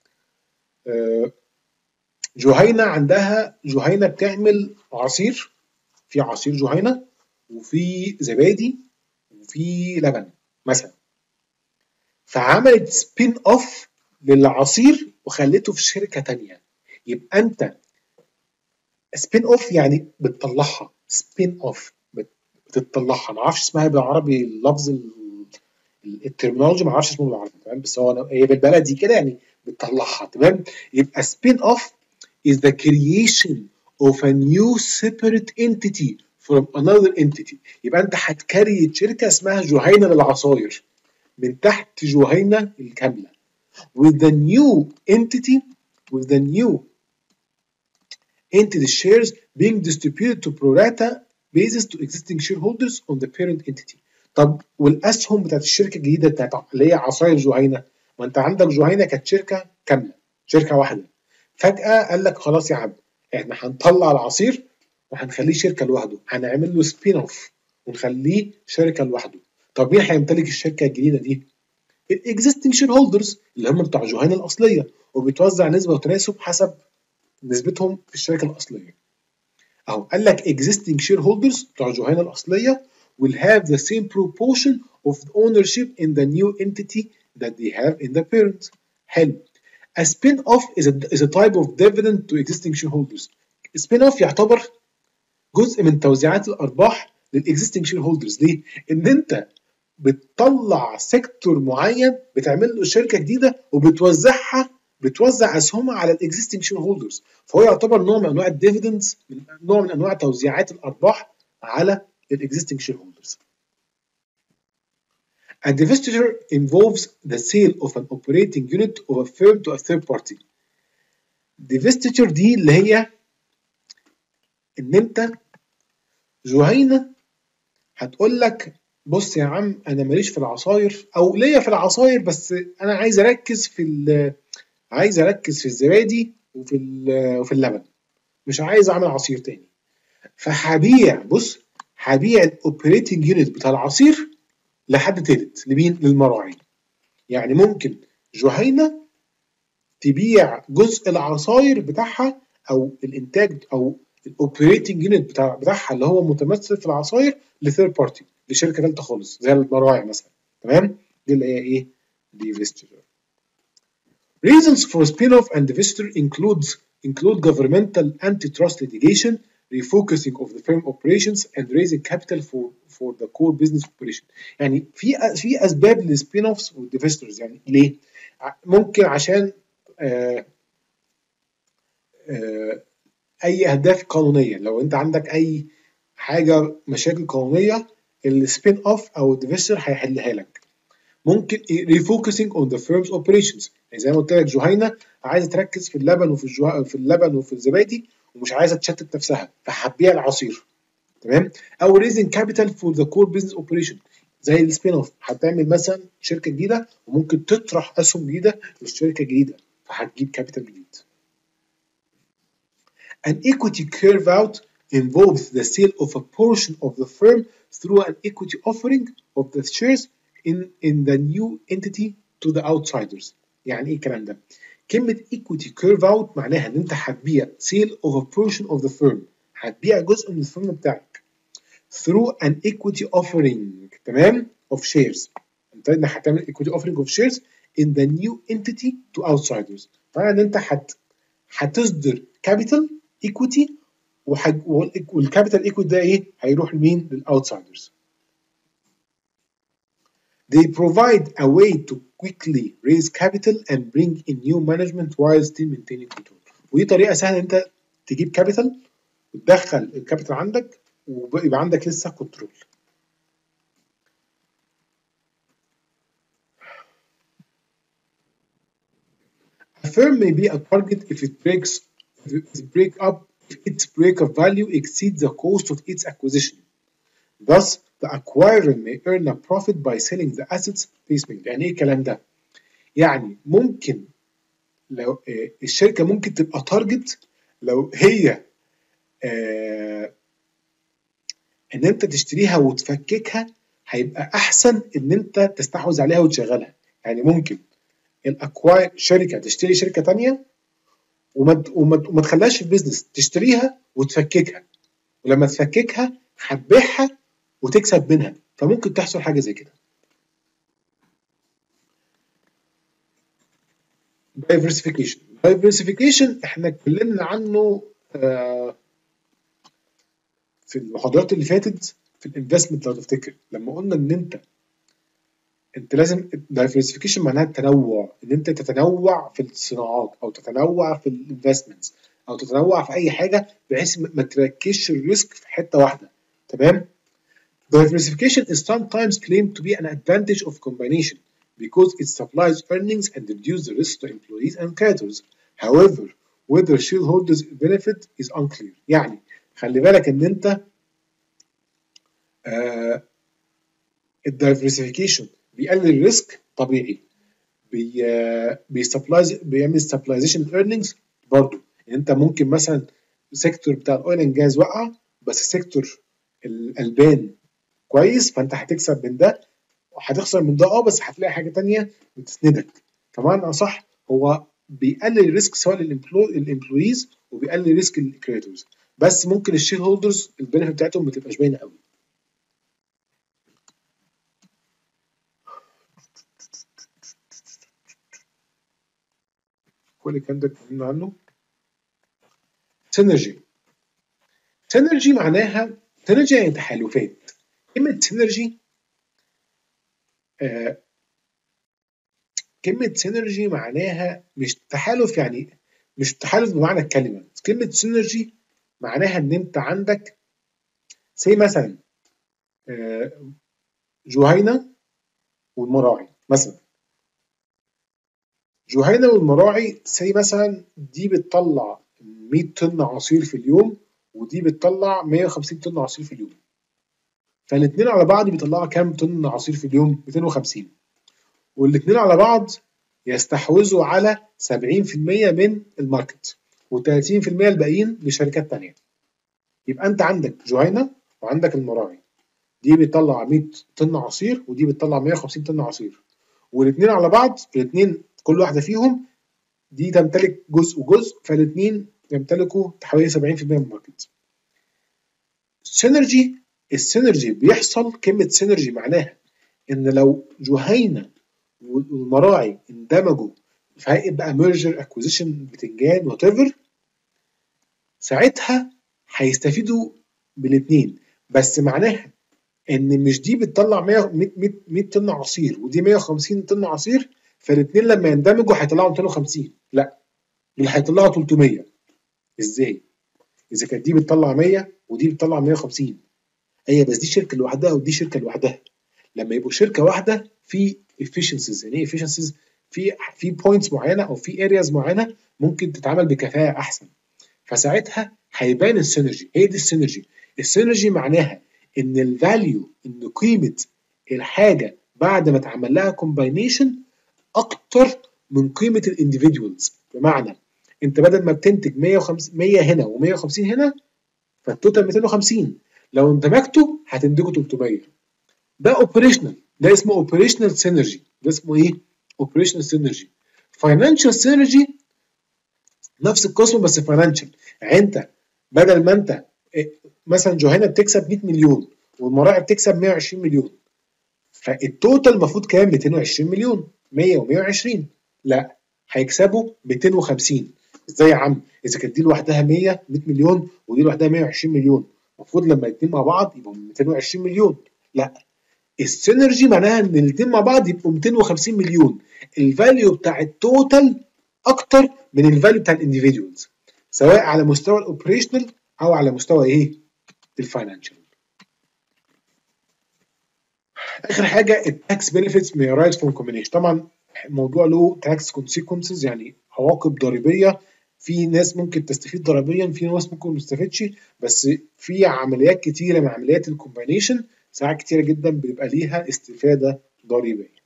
جهينه عندها جهينه بتعمل عصير، في عصير جهينه وفي زبادي وفي لبن مثلا، فعملت سبين اوف للعصير وخلته في شركه تانية. يبقى انت سبين اوف يعني بتطلعها، سبين اوف بتطلعها. ما اعرفش اسمها بالعربي، اللفظ الترمينولوجي ما اعرفش اسمه بالعربي. تمام؟ بس هو هي بالبلدي كده يعني بتطلعها. تمام؟ يبقى سبين اوف is the creation of a new separate entity from another entity. يبقى انت هتكريت شركه اسمها جهينه للعصاير من تحت جهينه الكامله with the new entity with the new entity shares being distributed to pro rata basis to existing shareholders on the parent entity. طب والاسهم بتاعت الشركه الجديده بتاعت اللي هي عصاير جهينه، ما انت عندك جهينه كانت شركه كامله، شركه واحده، فجاه قال لك خلاص يا عم احنا هنطلع العصير وهنخليه شركه لوحده، هنعمل له سبين اوف ونخليه شركه لوحده. طب مين هيمتلك الشركه الجديده دي؟ الاكزيستنج شير هولدرز اللي هم بتوع جهينة الاصليه، وبتوزع نسبه وتناسب حسب نسبتهم في الشركه الاصليه. اهو قال لك existing shareholders بتوع جهينة الاصليه will have the same proportion of ownership in the new entity that they have in the parent. حلو. A spin-off is a, is a type of dividend to existing shareholders. spin-off يعتبر جزء من توزيعات الارباح للاكزيستنج شير هولدرز. ليه؟ ان انت بتطلع سيكتور معين، بتعمل له شركه جديده وبتوزعها، بتوزع اسهمها على الاكزيستنج شير هولدرز، فهو يعتبر نوع من انواع الديفيدندز، نوع من انواع توزيعات الارباح على الاكزيستنج شير هولدرز. A divestiture involves the sale of an operating unit of a firm to a third party. divestiture دي اللي هي ان انت جهينة هتقول لك بص يا عم انا ماليش في العصاير، او ليا في العصاير بس انا عايز اركز في عايز اركز في الزبادي وفي وفي اللبن، مش عايز اعمل عصير تاني، فهبيع بص هبيع الاوبريتنج يونت بتاع العصير لحد تالت. لمين؟ للمراعي. يعني ممكن جهينة تبيع جزء العصاير بتاعها او الانتاج او الاوبريتنج يونت بتاع بتاعها اللي هو متمثل في العصاير لثيرد بارتي، لشركه ثالثه خالص زي المراعي مثلا. تمام؟ دي اللي هي ايه؟ divestiture. Reasons for spin-off and divestiture includes include governmental antitrust litigation, refocusing of the firm operations, and raising capital for for the core business operation. يعني في في اسباب للسبين اوفس والديفسترز. يعني ليه؟ ممكن عشان آه آه اي اهداف قانونيه. لو انت عندك اي حاجه مشاكل قانونيه السبين اوف او الديفستر هيحلها لك. ممكن refocusing on the firm's operations، يعني زي ما قلت لك جهينة عايزه تركز في اللبن وفي الجو... في اللبن وفي الزبادي ومش عايزه تشتت نفسها فهتبيع العصير. تمام؟ او raising capital for the core business operation زي السبين اوف، هتعمل مثلا شركه جديده وممكن تطرح اسهم جديده للشركه الجديده فهتجيب كابيتال جديد. An equity carve out involves the sale of a portion of the firm through an equity offering of the shares in in the new entity to the outsiders. يعني ايه الكلام ده؟ كلمة equity carve out معناها ان انت هتبيع sale of a portion of the firm، هتبيع جزء من الفيرم بتاعك through an equity offering. تمام؟ of shares. انت هتعمل equity offering of shares in the new entity to outsiders. معناها ان انت هت هتصدر capital equity والكابيتال equity ده ايه؟ هيروح لمين؟ للاوتسايدرز. They provide a way to quickly raise capital and bring in new management while still maintaining control. ودي طريقة سهلة انت تجيب كابيتال وتدخل الكابيتال عندك ويبقى عندك لسه كنترول. A firm may be a target if it breaks if it break up if its break of value exceeds the cost of its acquisition. Thus, the acquirer may earn a profit by selling the assets piecemeal. يعني ايه الكلام ده؟ يعني ممكن لو آه الشركة ممكن تبقى تارجت لو هي آه ان انت تشتريها وتفككها هيبقى احسن ان انت تستحوذ عليها وتشغلها. يعني ممكن الاكواير شركة تشتري شركة تانية وما وما, وما تخليهاش في البيزنس، تشتريها وتفككها، ولما تفككها هتبيعها وتكسب منها، فممكن تحصل حاجة زي كده. diversification diversification احنا اتكلمنا عنه آه في المحاضرات اللي فاتت في الانفستمنت لو تفتكر، لما قلنا ان انت انت لازم diversification معناها التنوع، ان انت تتنوع في الصناعات او تتنوع في الانفستمنتس او تتنوع في اي حاجه بحيث ما تركزش الريسك في حته واحده. تمام؟ Diversification is sometimes claimed to be an advantage of combination because it supplies earnings and reduces the risk to employees and creditors. However, whether shareholders benefit is unclear. يعني خلي بالك ان انت آه الدايفرسيفيكيشن بيقلل الريسك طبيعي، بي آه بيستابلايز بيعمل stabilization earnings برضه. يعني انت ممكن مثلا السيكتور بتاع الاويل اند جاز وقع بس سيكتور الالبان كويس فانت هتكسب من ده هتخسر من ده اه بس هتلاقي حاجه تانية بتسندك. كمان اصح هو بيقلل الريسك سواء للامبلويز وبيقلل ريسك للكريتورز، بس ممكن الشير هولدرز البنفيت بتاعتهم ما تبقاش باينه قوي. كل الكلام ده اتكلمنا عنه. سينرجي. سينرجي معناها سينرجي يعني تحالفات. كلمه سينرجي آه كلمه سينرجي معناها مش تحالف، يعني مش تحالف بمعنى الكلمه. كلمه سينرجي معناها ان انت عندك زي مثلا آه جهينه والمراعي مثلا. جهينه والمراعي زي مثلا دي بتطلع مية طن عصير في اليوم ودي بتطلع مية وخمسين طن عصير في اليوم، فالاثنين على بعض بيطلعوا كام طن عصير في اليوم؟ ميتين وخمسين، والاثنين على بعض يستحوذوا على سبعين في المية من الماركت و30% الباقيين لشركات تانية. يبقى انت عندك جهينه وعندك المراعي، دي بتطلع مية طن عصير ودي بتطلع مية وخمسين طن عصير، والاثنين على بعض الاثنين كل واحده فيهم دي تمتلك جزء وجزء، فالاثنين يمتلكوا حوالي سبعين في المية من الماركت. سينرجي، السينرجي بيحصل، كلمه سينرجي معناها ان لو جهينه والمراعي اندمجوا فهيبقى ميرجر اكوزيشن بتنجان وات ايفر، ساعتها هيستفيدوا بالاثنين، بس معناها ان مش دي بتطلع مية طن عصير ودي مية وخمسين طن عصير فالاثنين لما يندمجوا هيطلعوا ميتين وخمسين، لا دول هيطلعوا تلتمية. ازاي؟ اذا كانت دي بتطلع مية ودي بتطلع مية وخمسين، ايوه بس دي شركه لوحدها ودي شركه لوحدها. لما يبقوا شركه واحده في efficiencies، يعني ايه efficiencies؟ في في بوينتس معينه او في ارياز معينه ممكن تتعمل بكفاءه احسن، فساعتها هيبان السينرجي. هي دي السينرجي. السينرجي معناها ان الفاليو، ان قيمه الحاجه بعد ما اتعمل لها كومباينيشن اكتر من قيمه الانديفيدوالز. بمعنى انت بدل ما بتنتج مية وخمسين مية هنا و150 هنا فالتوتال ميتين وخمسين، لو اندمجته هتنتجوا تلتمية. ده اوبريشنال، ده اسمه اوبريشنال سينرجي. ده اسمه ايه؟ اوبريشنال سينرجي. فاينانشال سينرجي نفس القسم بس فاينانشال، يعني انت بدل ما انت مثلا جهينه بتكسب مية مليون والمراعي بتكسب مية وعشرين مليون، فالتوتال المفروض كام؟ ميتين وعشرين مليون. مية ومية وعشرين، لا هيكسبوا ميتين وخمسين. ازاي يا عم؟ اذا كانت دي لوحدها مية مليون ودي لوحدها مية وعشرين مليون، المفروض لما الاثنين مع بعض يبقوا ميتين وعشرين مليون. لا، السينرجي معناها ان الاثنين مع بعض يبقوا ميتين وخمسين مليون. الفاليو بتاع التوتال اكتر من الفاليو بتاع الانديفيدوالز، سواء على مستوى الاوبريشنال او على مستوى ايه؟ الفاينانشال. اخر حاجه التاكس بنفيتس من رايت فروم كومبينيشن. طبعا الموضوع له تاكس كونسيكونسز، يعني عواقب ضريبيه. في ناس ممكن تستفيد ضريبيا، في ناس ممكن ما تستفيدش، بس في عمليات كتيره من عمليات الكومبينيشن ساعات كتيره جدا بيبقى ليها استفاده ضريبيه.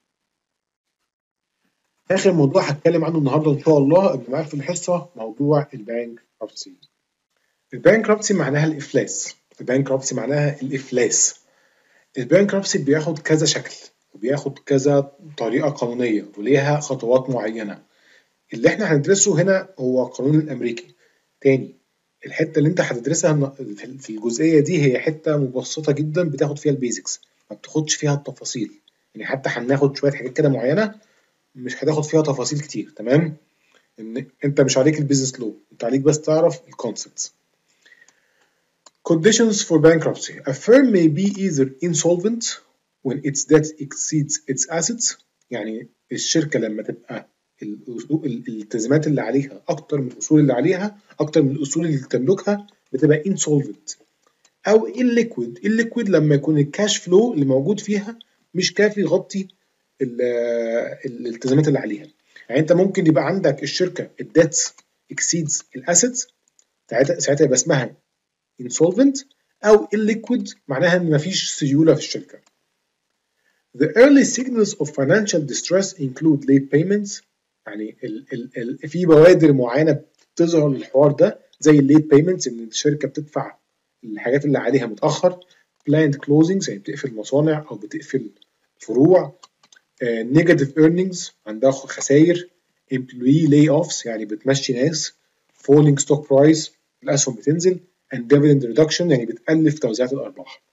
اخر موضوع هتكلم عنه النهارده ان شاء الله قبل ما اقفل الحصه موضوع البانكربسي. البانكربسي معناها الافلاس. البانكربسي معناها الافلاس. البانكربسي بياخد كذا شكل وبياخد كذا طريقه قانونيه وليها خطوات معينه. اللي احنا هندرسه هنا هو القانون الامريكي. تاني، الحته اللي انت هتدرسها في الجزئيه دي هي حته مبسطه جدا بتاخد فيها البيزكس، ما بتاخدش فيها التفاصيل. يعني حتى هناخد شويه حاجات كده معينه مش هتاخد فيها تفاصيل كتير. تمام؟ ان انت مش عليك البيزنس لو، انت عليك بس تعرف الكونسبتس. Conditions for bankruptcy. A firm may be either insolvent when its debt exceeds its assets. يعني الشركة لما تبقى الالتزامات اللي عليها أكتر من الأصول اللي عليها، أكتر من الأصول اللي تملكها، بتبقى insolvent. أو illiquid. illiquid لما يكون الكاش فلو اللي موجود فيها مش كافي يغطي الالتزامات اللي عليها. يعني أنت ممكن يبقى عندك الشركة الديتس exceeds الأسيتس، ساعتها يبقى اسمها insolvent. أو illiquid معناها إن مفيش سيولة في الشركة. The early signals of financial distress include late payments. يعني ال ال ال في بوادر معينة بتظهر للحوار ده زي الليت payments، إن الشركة بتدفع الحاجات اللي عليها متأخر. planned closings يعني بتقفل مصانع أو بتقفل فروع، نيجاتيف ايرنينجز عندها خسائر، employee lay offs يعني بتمشي ناس، falling stock price الاسهم بتنزل، and dividend reduction يعني بتقلل في توزيعات الارباح.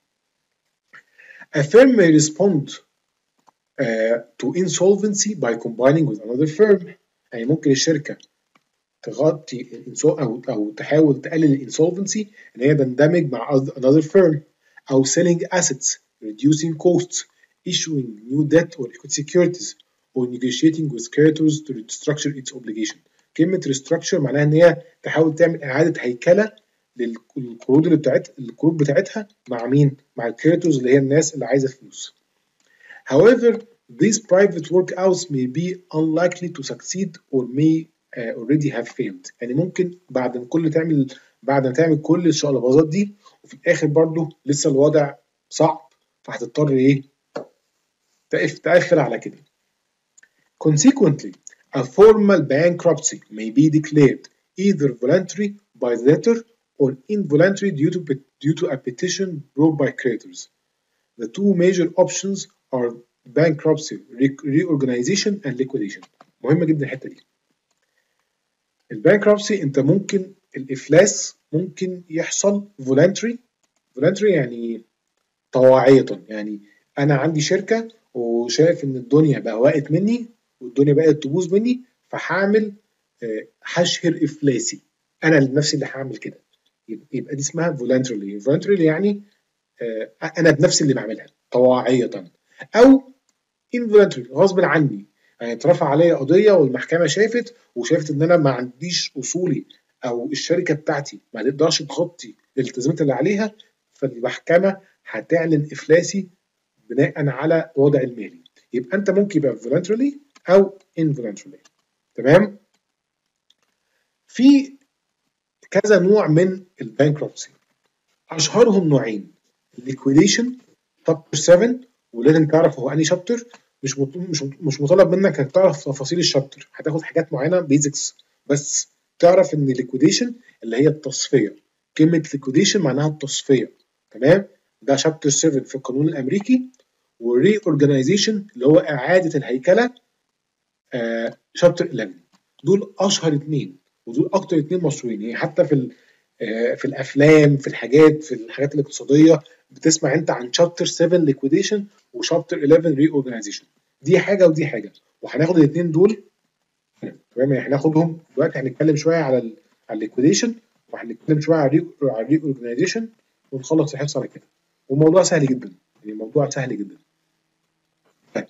A firm may respond uh, to insolvency by combining with another firm. يعني ممكن الشركه تغطي او او تحاول تقلل الانسولفنسي ان هي تندمج مع another firm، او selling assets, reducing costs, issuing new debt or equity securities, or negotiating with creditors to restructure its obligation. كلمة restructure معناها ان هي تحاول تعمل اعادة هيكلة للقروض اللي بتاعتها القروض بتاعتها مع مين؟ مع الكريديتورز اللي هي الناس اللي عايزة فلوس. However, these private workouts may be unlikely to succeed or may uh, already have failed. يعني ممكن بعد ما كل تعمل بعد ما تعمل كل الشقلباظات دي وفي الاخر برضه لسه الوضع صعب، فهتضطر ايه؟ تقفل على كده. Consequently, a formal bankruptcy may be declared either voluntary by the debtor or involuntary due to due to a petition brought by creditors. The two major options are bankruptcy, reorganization and liquidation. مهمة جدا الحتة دي. البانكربسي انت ممكن الافلاس ممكن يحصل voluntary voluntary يعني طواعية، يعني انا عندي شركة وشايف ان الدنيا بقى وقت مني والدنيا بقت تبوظ مني، فهعمل هشهر افلاسي انا لنفسي اللي هعمل كده، يبقى دي اسمها voluntarily. voluntarily يعني انا بنفسي اللي بعملها طواعية، او involuntary غصب عني، يعني اترفع عليا قضيه والمحكمه شافت وشافت ان انا ما عنديش اصولي او الشركه بتاعتي ما تقدرش تغطي الالتزامات اللي عليها، فالمحكمه هتعلن افلاسي بناء على وضع المالي. يبقى انت ممكن يبقى voluntarily او involuntarily. تمام؟ في كذا نوع من البانكربسي، اشهرهم نوعين: liquidation شابتر سبعة، ولازم تعرف هو انهي شابتر. مش مش مش مطالب منك انك تعرف تفاصيل الشابتر، هتاخد حاجات معينه بيزكس بس تعرف ان الليكويديشن اللي هي التصفيه، كلمه ليكويديشن معناها التصفيه. تمام؟ ده شابتر سبعة في القانون الامريكي. والري اورجانيزيشن اللي هو اعاده الهيكله آه شابتر إحداشر. دول اشهر اثنين ودول اكتر اثنين مشهورين، يعني حتى في آه في الافلام، في الحاجات في الحاجات الاقتصاديه بتسمع انت عن شابتر سبعة ليكويديشن وشابتر إحداشر ري اورجانيزيشن. دي حاجه ودي حاجه، وهناخد الاثنين دول. تمام؟ يعني هناخدهم دلوقتي، هنتكلم شويه على ال على الليكويديشن وهنتكلم شويه على الري اورجانيزيشن ونخلص الحصه على كده. والموضوع سهل جدا، يعني الموضوع سهل جدا. طيب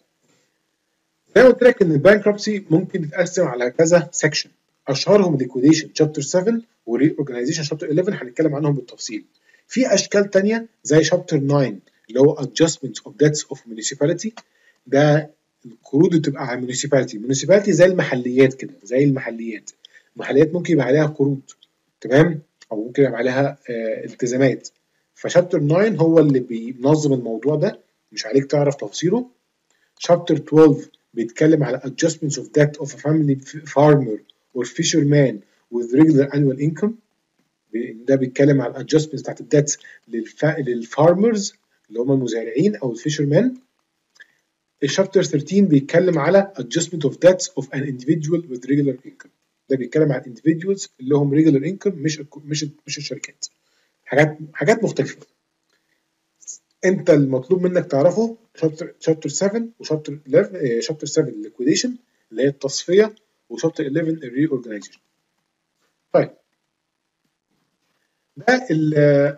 زي ما قلت لك ان البانكربسي ممكن تتقسم على كذا سكشن، اشهرهم ليكويديشن شابتر سبعة وري اورجانيزيشن شابتر إحداشر، هنتكلم عنهم بالتفصيل. في اشكال ثانيه زي شابتر تسعة اللي هو adjustment of debts of municipality. ده القروض بتبقى على municipality. municipality زي المحليات كده، زي المحليات المحليات ممكن يبقى عليها قروض، تمام، او ممكن يبقى عليها آه التزامات. فشابتر تسعة هو اللي بينظم الموضوع ده، مش عليك تعرف تفاصيله. شابتر اثناشر بيتكلم على adjustments of debt of a family farmer or fisherman with regular annual income. ده بيتكلم على الادجستمنت بتاعت الديتس للفارمرز اللي هم المزارعين او الفيشرمان. الشابتر ثلاثة عشر بيتكلم على adjustment of debts of an individual with regular income. ده بيتكلم على individuals اللي هم regular income، مش مش مش الشركات. حاجات حاجات مختلفه. انت المطلوب منك تعرفه شابتر شابتر سبعة وشابتر إحداشر. شابتر سبعة liquidation اللي هي التصفيه، وشابتر إحداشر الري اورجانيزيشن. طيب ده ال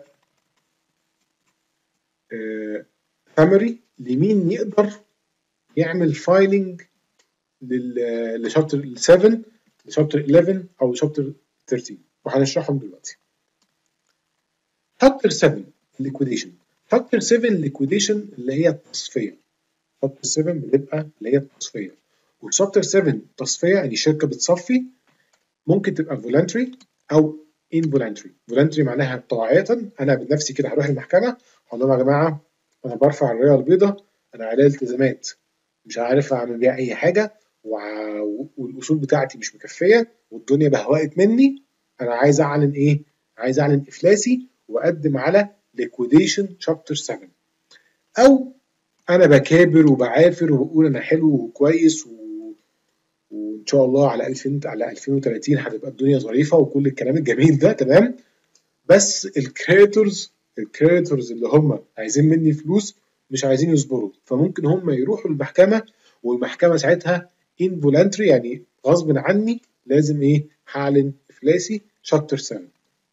سامري لمين يقدر يعمل فايلنج لشابتر سبعة لشابتر إحداشر او شابتر ثلاثة عشر، وهنشرحهم دلوقتي. شابتر سبعة ليكويديشن. شابتر سبعة ليكويديشن اللي هي التصفيه. شابتر سبعة بتبقى اللي هي التصفيه، وشابتر سبعة تصفيه يعني شركه بتصفي، ممكن تبقى فولنتري او انفولنتري. فولنتري معناها طواعية، انا بنفسي كده هروح المحكمه هقول لهم يا جماعه انا برفع الرايه البيضاء، انا عليا التزامات مش عارف اعمل بيها اي حاجه، والاصول بتاعتي مش مكفيه والدنيا بهوقت مني، انا عايز اعلن ايه؟ عايز اعلن افلاسي واقدم على ليكويديشن شابتر سبعة. او انا بكابر وبعافر وبقول انا حلو وكويس و... وان شاء الله على ألفين على ألفين وتلاتين هتبقى الدنيا ظريفه وكل الكلام الجميل ده تمام. بس الكريتورز الكريتورز اللي هم عايزين مني فلوس مش عايزين يصبروا، فممكن هم يروحوا المحكمه، والمحكمه ساعتها involuntary يعني غصب عني لازم ايه هعلن افلاسي. شابتر سبعة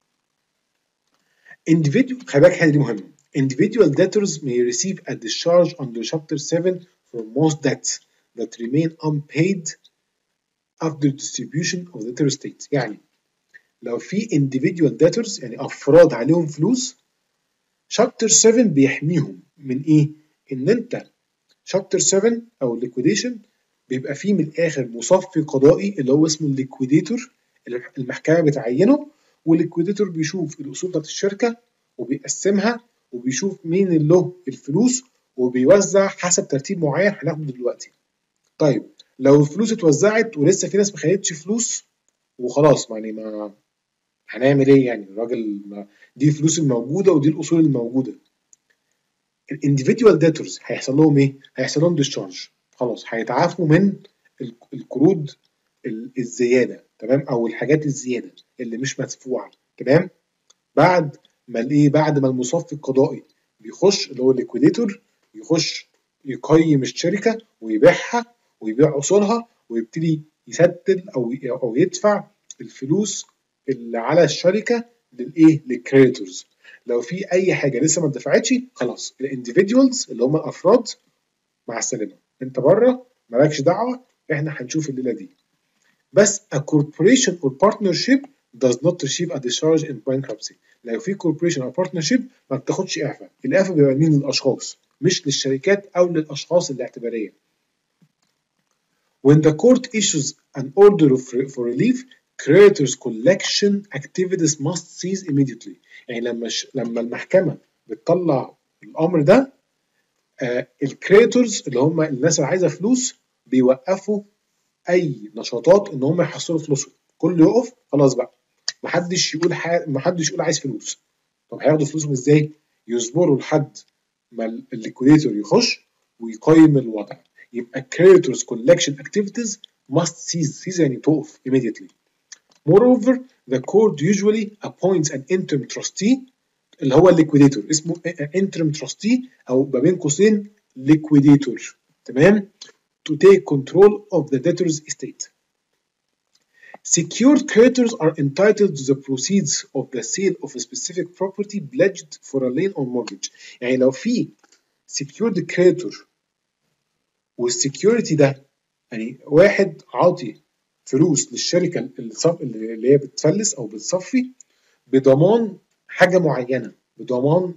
individual، خلي بالك الحته دي مهمه. individual debtors may receive a discharge under chapter seven for most debts that remain unpaid after distribution of the debtor estate. يعني لو في individual debtors يعني افراد عليهم فلوس، شابتر سبعة بيحميهم من ايه؟ ان انت شابتر سبعة او liquidation بيبقى فيه من الاخر مصفي قضائي اللي هو اسمه الليكويديتور، المحكمه بتعينه، والليكويديتور بيشوف الاصول بتاعت الشركه وبيقسمها وبيشوف مين اللي له الفلوس وبيوزع حسب ترتيب معين هناخده دلوقتي. طيب لو الفلوس اتوزعت ولسه في ناس ما خدتش فلوس وخلاص، يعني ما هنعمل ايه يعني؟ الراجل ما دي الفلوس الموجوده ودي الاصول الموجوده. الانديفيدوال ديتورز هيحصل لهم ايه؟ هيحصل لهم ديscharge، خلاص هيتعافوا من القروض الزياده تمام، او الحاجات الزياده اللي مش مدفوعه تمام. بعد ما الايه بعد ما المصفي القضائي بيخش اللي هو الليكويديتور يخش يقيم الشركه ويبيعها ويبيع اصولها ويبتدي يسدد او او يدفع الفلوس اللي على الشركه للايه للكريديتورز. لو في اي حاجه لسه ما اتدفعتش خلاص الانديفيدوالز اللي هم الافراد مع السلامه، انت بره مالكش دعوه، احنا هنشوف الليله دي. بس a corporation or partnership does not receive a discharge in bankruptcy. لو في corporation or partnership ما بتاخدش اعفاء، الاعفاء بيبقى مين؟ للاشخاص مش للشركات او للاشخاص الاعتباريه. When the court issues an order for relief, creditors collection activities must cease immediately. يعني لما ش... لما المحكمه بتطلع الامر ده، آه الكريتورز اللي هم الناس اللي عايزه فلوس بيوقفوا اي نشاطات ان هم يحصلوا فلوسهم، كله يقف خلاص بقى، محدش يقول ح... محدش يقول عايز فلوس. طب هياخدوا فلوسهم ازاي؟ يصبروا لحد ما الليكويديتور يخش ويقيم الوضع. يبقى creditors collection activities must cease. cease يعني توقف immediately. Moreover, the court usually appoints an interim trustee اللي هو الليكويديتور، اسمه interim trustee او ما بين قوسين liquidator تمام، to take control of the debtor's estate. Secured creditors are entitled to the proceeds of the sale of a specific property pledged for a lien or mortgage. يعني لو في secured creditor والسكيورتي ده يعني واحد عاطي فلوس للشركه اللي هي بتفلس او بتصفي بضمان حاجه معينه، بضمان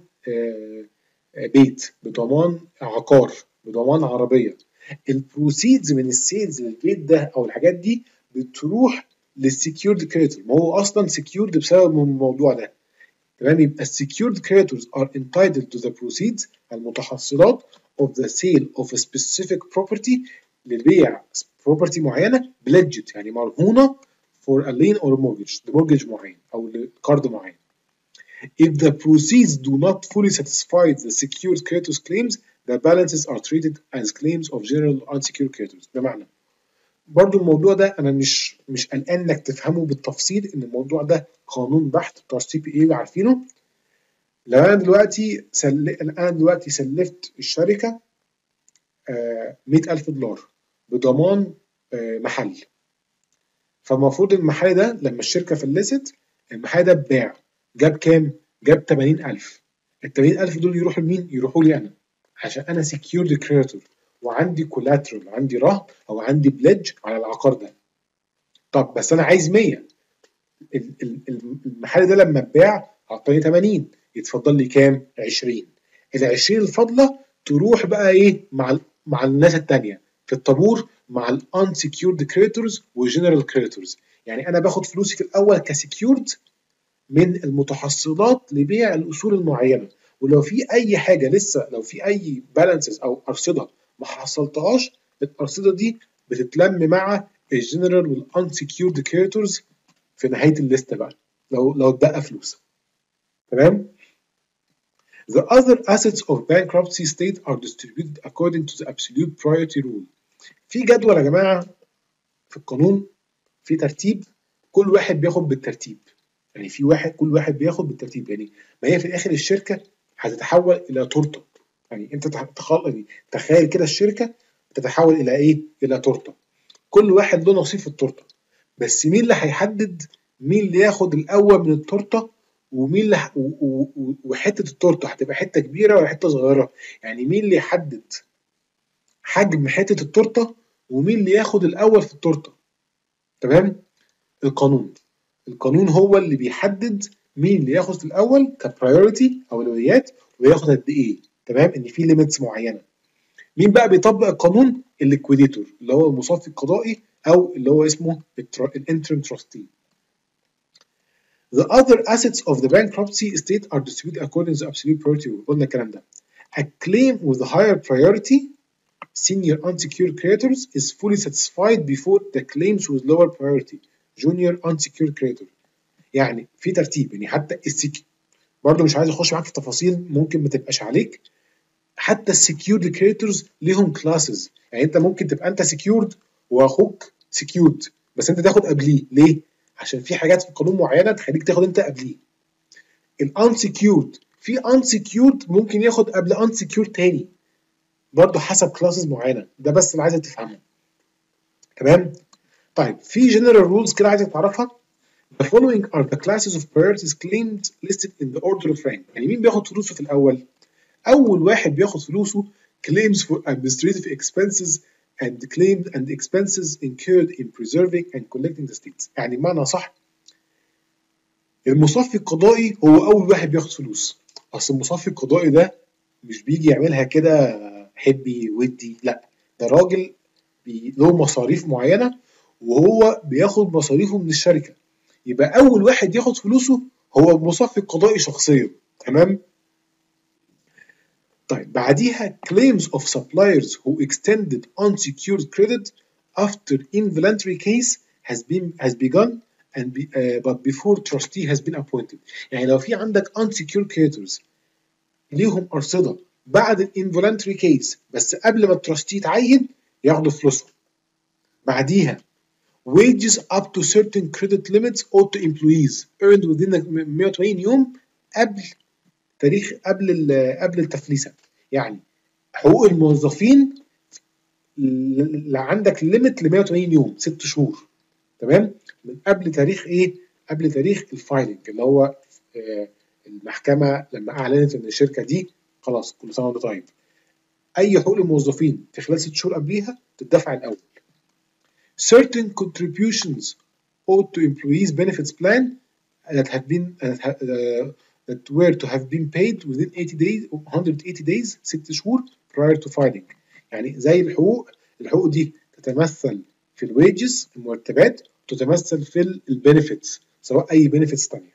بيت، بضمان عقار، بضمان عربيه، البروسيدز من السيلز للبيت ده او الحاجات دي بتروح للسكيورد كريديتور، ما هو اصلا سكيورد بسبب الموضوع ده تمام. يبقى السكيورد creditors are entitled to the proceeds المتحصلات of the sale of a specific property لبيع property معينه pledged يعني مرهونه for a lien or a mortgage لمورجج معين او لقرض معين. If the proceeds do not fully satisfy the secured creditors claims, the balances are treated as claims of general unsecured creditors. بمعنى برضو الموضوع ده انا مش مش قلقان انك تفهمه بالتفصيل، ان الموضوع ده قانون بحت بتوع سي بي اي عارفينه. لو انا دلوقتي سل... انا دلوقتي سلفت الشركه آه مئة ألف دولار بضمان آه محل، فالمفروض المحل ده لما الشركه فلست المحل ده اتباع، جاب كام؟ جاب ثمانين ألف. ال ثمانين ألف دول يروحوا لمين؟ يروحوا لي انا، عشان انا سكيورد كريديتور وعندي كولاترال، عندي رهن او عندي بليدج على العقار ده. طب بس انا عايز مية، المحل ده لما اتباع اعطاني ثمانين، يتفضل لي كام؟ عشرين. ال عشرين الفاضله تروح بقى ايه مع مع الناس الثانيه في الطابور مع الانسكيورد كريديتورز والجنرال كريديتورز. يعني انا باخد فلوسي في الاول كسكيورد من المتحصلات لبيع الاصول المعينه، ولو في اي حاجه لسه، لو في اي بالانسز او ارصده ما حصلتهاش، الارصده دي بتتلم مع الجنرال والانسكيورد كريديتورز في نهايه الليسته بقى لو لو اتبقى فلوس تمام. The other assets of bankruptcy state are distributed according to the absolute priority rule. في جدول يا جماعة في القانون، في ترتيب، كل واحد بياخد بالترتيب. يعني في واحد كل واحد بياخد بالترتيب، يعني ما هي في الآخر الشركة هتتحول إلى تورتة. يعني أنت تخيل يعني تخيل كده الشركة تتحول إلى إيه؟ إلى تورتة. كل واحد له نصيب في التورتة، بس مين اللي هيحدد مين اللي ياخد الأول من التورتة ومين اللي ح... و... و... وحتة التورتة هتبقى حتة كبيرة ولا حتة صغيرة؟ يعني مين اللي يحدد حجم حتة التورتة ومين اللي ياخد الأول في التورتة؟ تمام؟ القانون. القانون هو اللي بيحدد مين اللي ياخد في الأول كبرايورتي أولويات وياخد قد إيه. تمام؟ إن في ليميتس معينة. مين بقى بيطبق القانون؟ الليكويديتور اللي هو المصفي القضائي أو اللي هو اسمه الانترم تراستي. The other assets of the bankruptcy estate are distributed according to the absolute priority rule. قلنا الكلام ده. A claim with a higher priority, senior unsecured creditors, is fully satisfied before the claims with lower priority, junior unsecured creditor. يعني في ترتيب، يعني حتى السك برضه مش عايز اخش معاك في تفاصيل ممكن ما تبقاش عليك. حتى السكيورد كريتورز ليهم كلاسز، يعني انت ممكن تبقى انت سكيورد واخوك سكيورد بس انت تاخد قبليه. ليه؟ عشان في حاجات في القانون معينه تخليك تاخد انت قبليه. الانسكيورد في انسكيورد ممكن ياخد قبل انسكيورد تاني برضه حسب كلاسز معينه. ده بس اللي عايزك تفهمه. تمام؟ طيب في جنرال رولز كده عايزك تعرفها. The following are the classes of priorities claims listed in the order of rank. يعني مين بياخد فلوسه في الأول؟ أول واحد بياخد فلوسه claims for administrative expenses and claims and expenses incurred in preserving and collecting the states. يعني بمعنى صح المصفي القضائي هو أول واحد بياخد فلوس. أصل المصفي القضائي ده مش بيجي يعملها كده حبي ودي، لا ده راجل له مصاريف معينة وهو بياخد مصاريفه من الشركة. يبقى أول واحد ياخد فلوسه هو المصفي القضائي شخصيا. تمام؟ طيب بعديها claims of suppliers who extended unsecured credit after involuntary case has been has begun and be, uh, but before trustee has been appointed. يعني لو في عندك unsecured creditors ليهم أرصدة بعد ال involuntary case بس قبل ما التراستي يتعين ياخدوا فلوسهم. بعديها wages up to certain credit limits owed to employees earned within مية وتمانين يوم قبل تاريخ قبل قبل التفليسة. يعني حقوق الموظفين اللي عندك ليميت ل مية وتمانين يوم، ست شهور. تمام؟ من قبل تاريخ ايه؟ قبل تاريخ الفايلنج اللي هو آه المحكمة لما أعلنت إن الشركة دي خلاص كل سنة وأنت طيب. أي حقوق الموظفين في خلال ست شهور قبليها تدفع الأول. Certain contributions owed to employees benefits plan that have been uh, that were to have been paid within eighty days one hundred eighty days ست شهور prior to filing. يعني زي الحقوق الحقوق دي تتمثل في الويجز المرتبات، تتمثل في البنفيتس سواء أي بنفيتس تانية.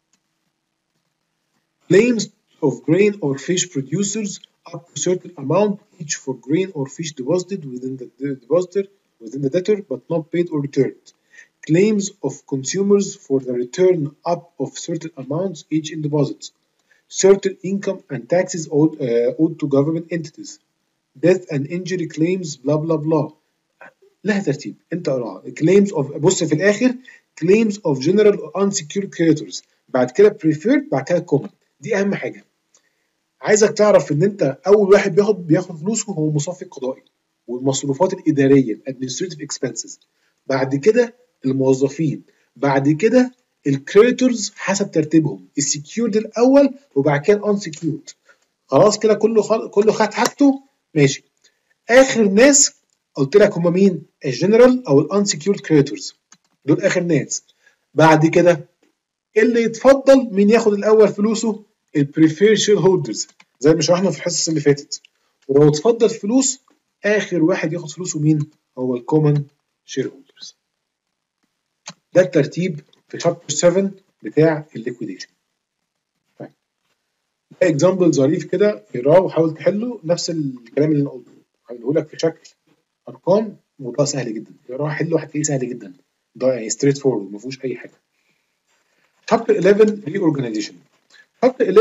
Claims of grain or fish producers up to certain amount each for grain or fish deposited within the depositor within the debtor but not paid or returned. Claims of consumers for the return up of certain amounts each in deposits. Certain income and taxes owed, uh, owed to government entities. Death and injury claims blah blah blah. لها ترتيب انت اقراها. Claims of بص في الاخر claims of general unsecured creditors بعد كده preferred بعد كده common. دي اهم حاجه. عايزك تعرف ان انت اول واحد بياخد بياخد فلوسه هو المصفي القضائي والمصروفات الاداريه administrative expenses. بعد كده الموظفين، بعد كده الكريديتورز حسب ترتيبهم، السكيورد الاول وبعد كده الانسكيورد. خلاص كده كله خل... كله خد حاجته ماشي. اخر ناس قلت لك هم مين؟ الجنرال او الانسكيورد كريديتورز، دول اخر ناس. بعد كده اللي يتفضل مين ياخد الاول فلوسه؟ البريفير شير هولدرز زي ما شرحنا في الحصص اللي فاتت. ولو اتفضل فلوس اخر واحد ياخد فلوسه مين؟ هو الكومن شير هولدرز. ده الترتيب في شابتر سبعة بتاع الليكويديشن. طيب ده اكزامبل ظريف كده اقراه وحاول تحله نفس الكلام اللي انا قلته، هقوله لك في شكل ارقام. موضوع سهل جدا، اقراه حله هتلاقيه سهل جدا، ده يعني ستريت فورورد ما فيهوش اي حاجه. شابتر إحداشر ري اورجانيزيشن. شابتر إحداشر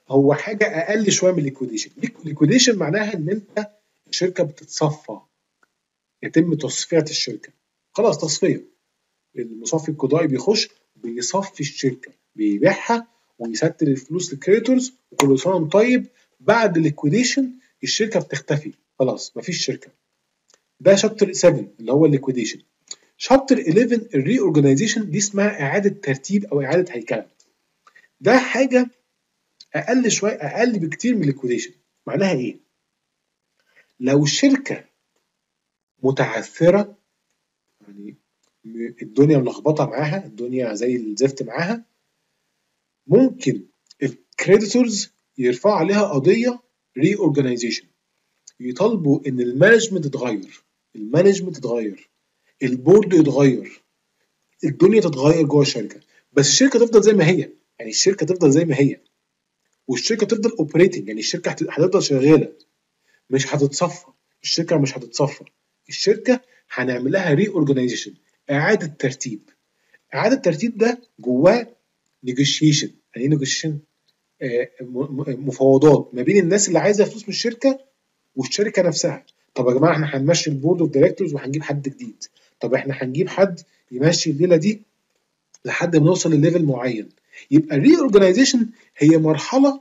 هو حاجه اقل شويه من الليكويديشن. الليكويديشن معناها ان انت الشركه بتتصفى، يتم تصفيه الشركه، خلاص تصفيه. المصفي القضائي بيخش بيصفي الشركه، بيبيعها ويستر الفلوس للكريتورز وكل سنه وانت طيب. بعد الليكويديشن الشركه بتختفي، خلاص مفيش شركه. ده شابتر سبعة اللي هو الليكويديشن. شابتر حداشر الري اورجانيزيشن، دي اسمها اعاده ترتيب او اعاده هيكله. ده حاجه اقل شويه، اقل بكتير من الليكويديشن. معناها ايه؟ لو الشركه متعثره، يعني الدنيا ملخبطه معاها، الدنيا زي الزفت معاها، ممكن الكريديتورز يرفعوا عليها قضيه ري اورجانيزيشن، يطالبوا ان المانجمنت يتغير، المانجمنت يتغير، البورد يتغير، الدنيا تتغير جوه الشركه، بس الشركه تفضل زي ما هي. يعني الشركه تفضل زي ما هي، والشركه تفضل اوبريتنج، يعني الشركه هتفضل شغاله، مش هتتصفى. الشركه مش هتتصفى، الشركه هنعمل لها ري اورجانيزيشن، اعاده ترتيب. اعاده ترتيب ده جواه نيجوشيشن. يعني ايه نيجوشيشن؟ آه مفاوضات ما بين الناس اللي عايزه فلوس من الشركه والشركه نفسها. طب يا جماعه احنا هنمشي البورد اوف دايركتورز وهنجيب حد جديد، طب احنا هنجيب حد يمشي الليله دي لحد ما نوصل لليفل معين. يبقى الري اورجانيزيشن هي مرحله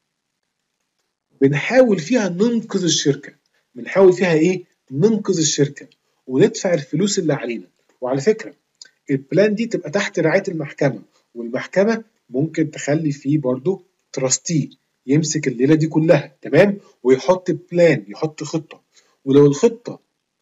بنحاول فيها ننقذ الشركه، بنحاول فيها ايه؟ ننقذ الشركه وندفع الفلوس اللي علينا. وعلى فكره البلان دي تبقى تحت رعايه المحكمه، والمحكمه ممكن تخلي فيه برضو تراستي يمسك الليله دي كلها، تمام، ويحط بلان، يحط خطه. ولو الخطه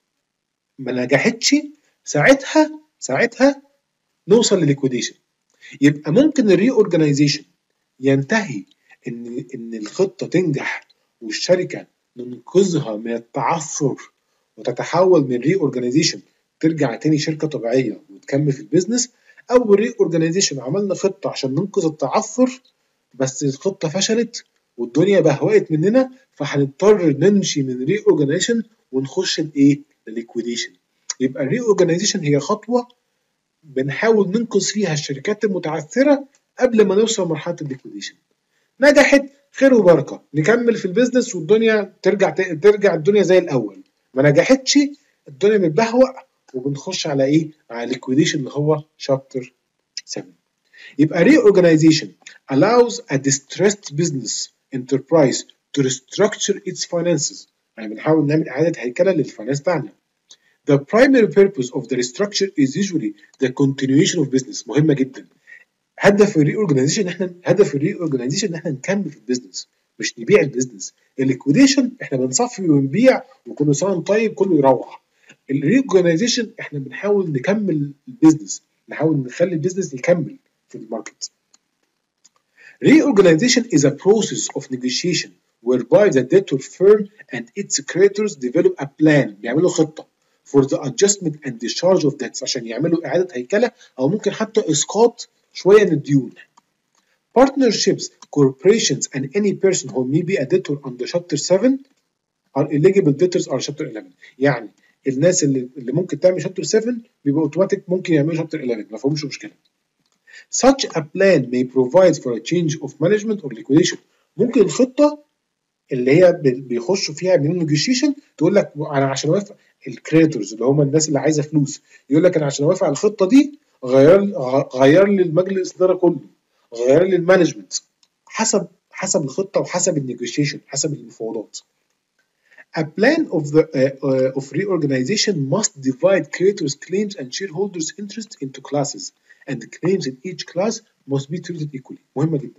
ما نجحتش ساعتها ساعتها نوصل لليكويديشن. يبقى ممكن الري اورجانيزيشن ينتهي ان ان الخطه تنجح والشركه ننقذها من التعثر وتتحول من ري اورجانيزيشن ترجع تاني شركه طبيعيه وتكمل في البيزنس، او الري اورجانيزيشن عملنا خطه عشان ننقذ التعثر بس الخطه فشلت والدنيا بهوقت مننا، فهنضطر نمشي من ري اورجانيزيشن ونخش لايه؟ لليكويديشن. يبقى الري اورجانيزيشن هي خطوه بنحاول ننقذ فيها الشركات المتعثره قبل ما نوصل لمرحله الليكويديشن. نجحت خير وبركه، نكمل في البيزنس والدنيا ترجع ترجع الدنيا زي الاول. ما نجحتش الدنيا متبهوأ وبنخش على ايه؟ على الليكويديشن اللي هو شابتر سبعة. يبقى reorganization allows a distressed business enterprise to restructure its finances. يعني بنحاول نعمل اعاده هيكله للفاينانس بتاعنا. The primary purpose of the restructure is usually the continuation of business. مهمه جدا. هدف الري اورجانيزيشن ان احنا هدف الري اورجانيزيشن ان احنا نكمل في البيزنس، مش نبيع البيزنس. الليكويديشن احنا بنصفي ونبيع وكل سنه طيب كله يروح. الري اورجانيزيشن احنا بنحاول نكمل البيزنس، نحاول نخلي البيزنس يكمل في الماركت. Reorganization is a process of negotiation whereby the debtor firm and its creditors develop a plan. بيعملوا خطه for the adjustment and discharge of debts عشان يعملوا اعاده هيكله او ممكن حتى اسقاط شويه من الديون. Partnerships, corporations and any person who may be a debtor under chapter seven are eligible debtors are chapter eleven. يعني الناس اللي اللي ممكن تعمل chapter seven بيبقوا اوتوماتيك ممكن يعملوا chapter eleven، ما فيهمش مشكله. Such a plan may provide for a change of management or liquidation. ممكن الخطه اللي هي بيخشوا فيها من النيجوشيشن تقول لك انا عشان اوافق الكريتورز اللي هم الناس اللي عايزه فلوس، يقول لك انا عشان اوافق على الخطه دي غير غير لي المجلس الاداره كله، غير لي المانجمنت، حسب حسب الخطه وحسب النيجوشيشن، حسب المفاوضات. A plan of the uh, uh, of reorganization must divide creditors' claims and shareholders' interest into classes, and the claims in each class must be treated equally. مهمه جدا.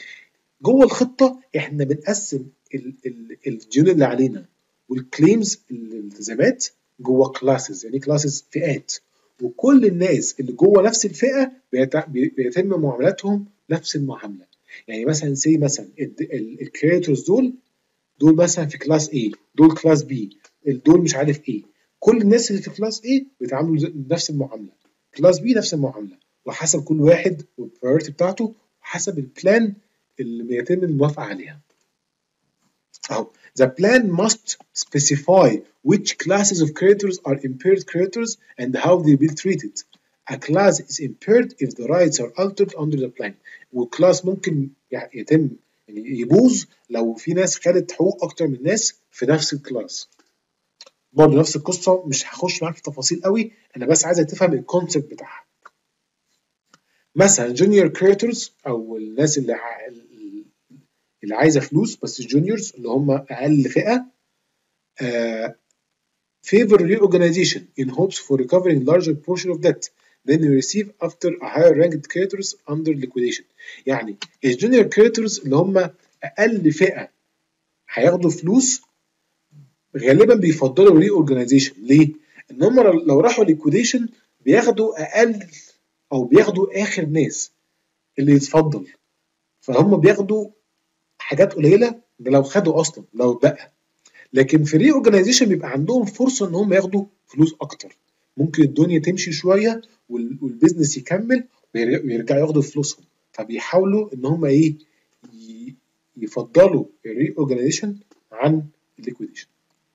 جوه الخطه احنا بنقسم الديون اللي علينا والكليمز الالتزامات جوه كلاسز. يعني كلاسز فئات، وكل الناس اللي جوه نفس الفئه بيتم معاملاتهم نفس المعامله. يعني مثلا سي مثلا الكريتورز دول دول مثلا في كلاس A، دول كلاس B، دول مش عارف ايه. كل الناس اللي في كلاس A بيتعاملوا نفس المعامله، كلاس B نفس المعامله، وحسب كل واحد والبرايورتي بتاعته وحسب البلان اللي بيتم الموافقه عليها. أهو the plan must specify which classes of creditors are impaired creditors and how they will be treated. A class is impaired if the rights are altered under the plan. والكلاس ممكن يتم يعني يبوظ لو في ناس خدت حقوق اكتر من ناس في نفس الكلاس. برضه نفس القصه، مش هخش معاك في تفاصيل قوي، انا بس عايزك تفهم الكونسيبت بتاعها. مثلا جونيور كريتورز او الناس اللي ع- اللي عايزه فلوس بس الجونيورز اللي هم اقل فئه، آه favor reorganization in hopes for recovering larger portion of debt than you receive after a higher ranked creditors under liquidation. يعني الجونيور كريتورز اللي هم اقل فئه هياخدوا فلوس غالبا بيفضلوا ري اورجانيزيشن. ليه؟ ان هم لو راحوا ليكويديشن بياخدوا اقل او بياخدوا اخر ناس اللي يتفضل، فهم بياخدوا حاجات قليله ده لو خدوا اصلا لو بقى. لكن في ري اورجانيزيشن بيبقى عندهم فرصه ان هم ياخدوا فلوس اكتر، ممكن الدنيا تمشي شويه والبيزنس يكمل ويرجعوا ياخدوا فلوسهم، فبيحاولوا ان هم ايه يفضلوا الري اورجانيزيشن عن الليكويديشن.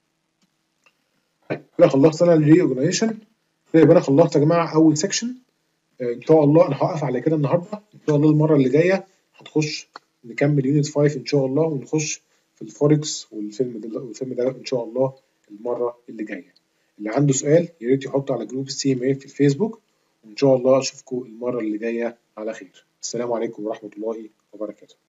طيب كده خلصت انا الري اورجانيزيشن. كده يبقى انا خلصت يا جماعه اول سيكشن. ان شاء الله انا هوقف على كده النهارده، ان شاء الله المره اللي جايه هنخش نكمل يونت خمسة ان شاء الله، ونخش في الفوركس والفيلم ده والفيلم ده ان شاء الله المره اللي جايه. اللي عنده سؤال يا ريت يحطه على جروب السي ام اي في الفيسبوك، وان شاء الله اشوفكم المره اللي جايه على خير. السلام عليكم ورحمه الله وبركاته.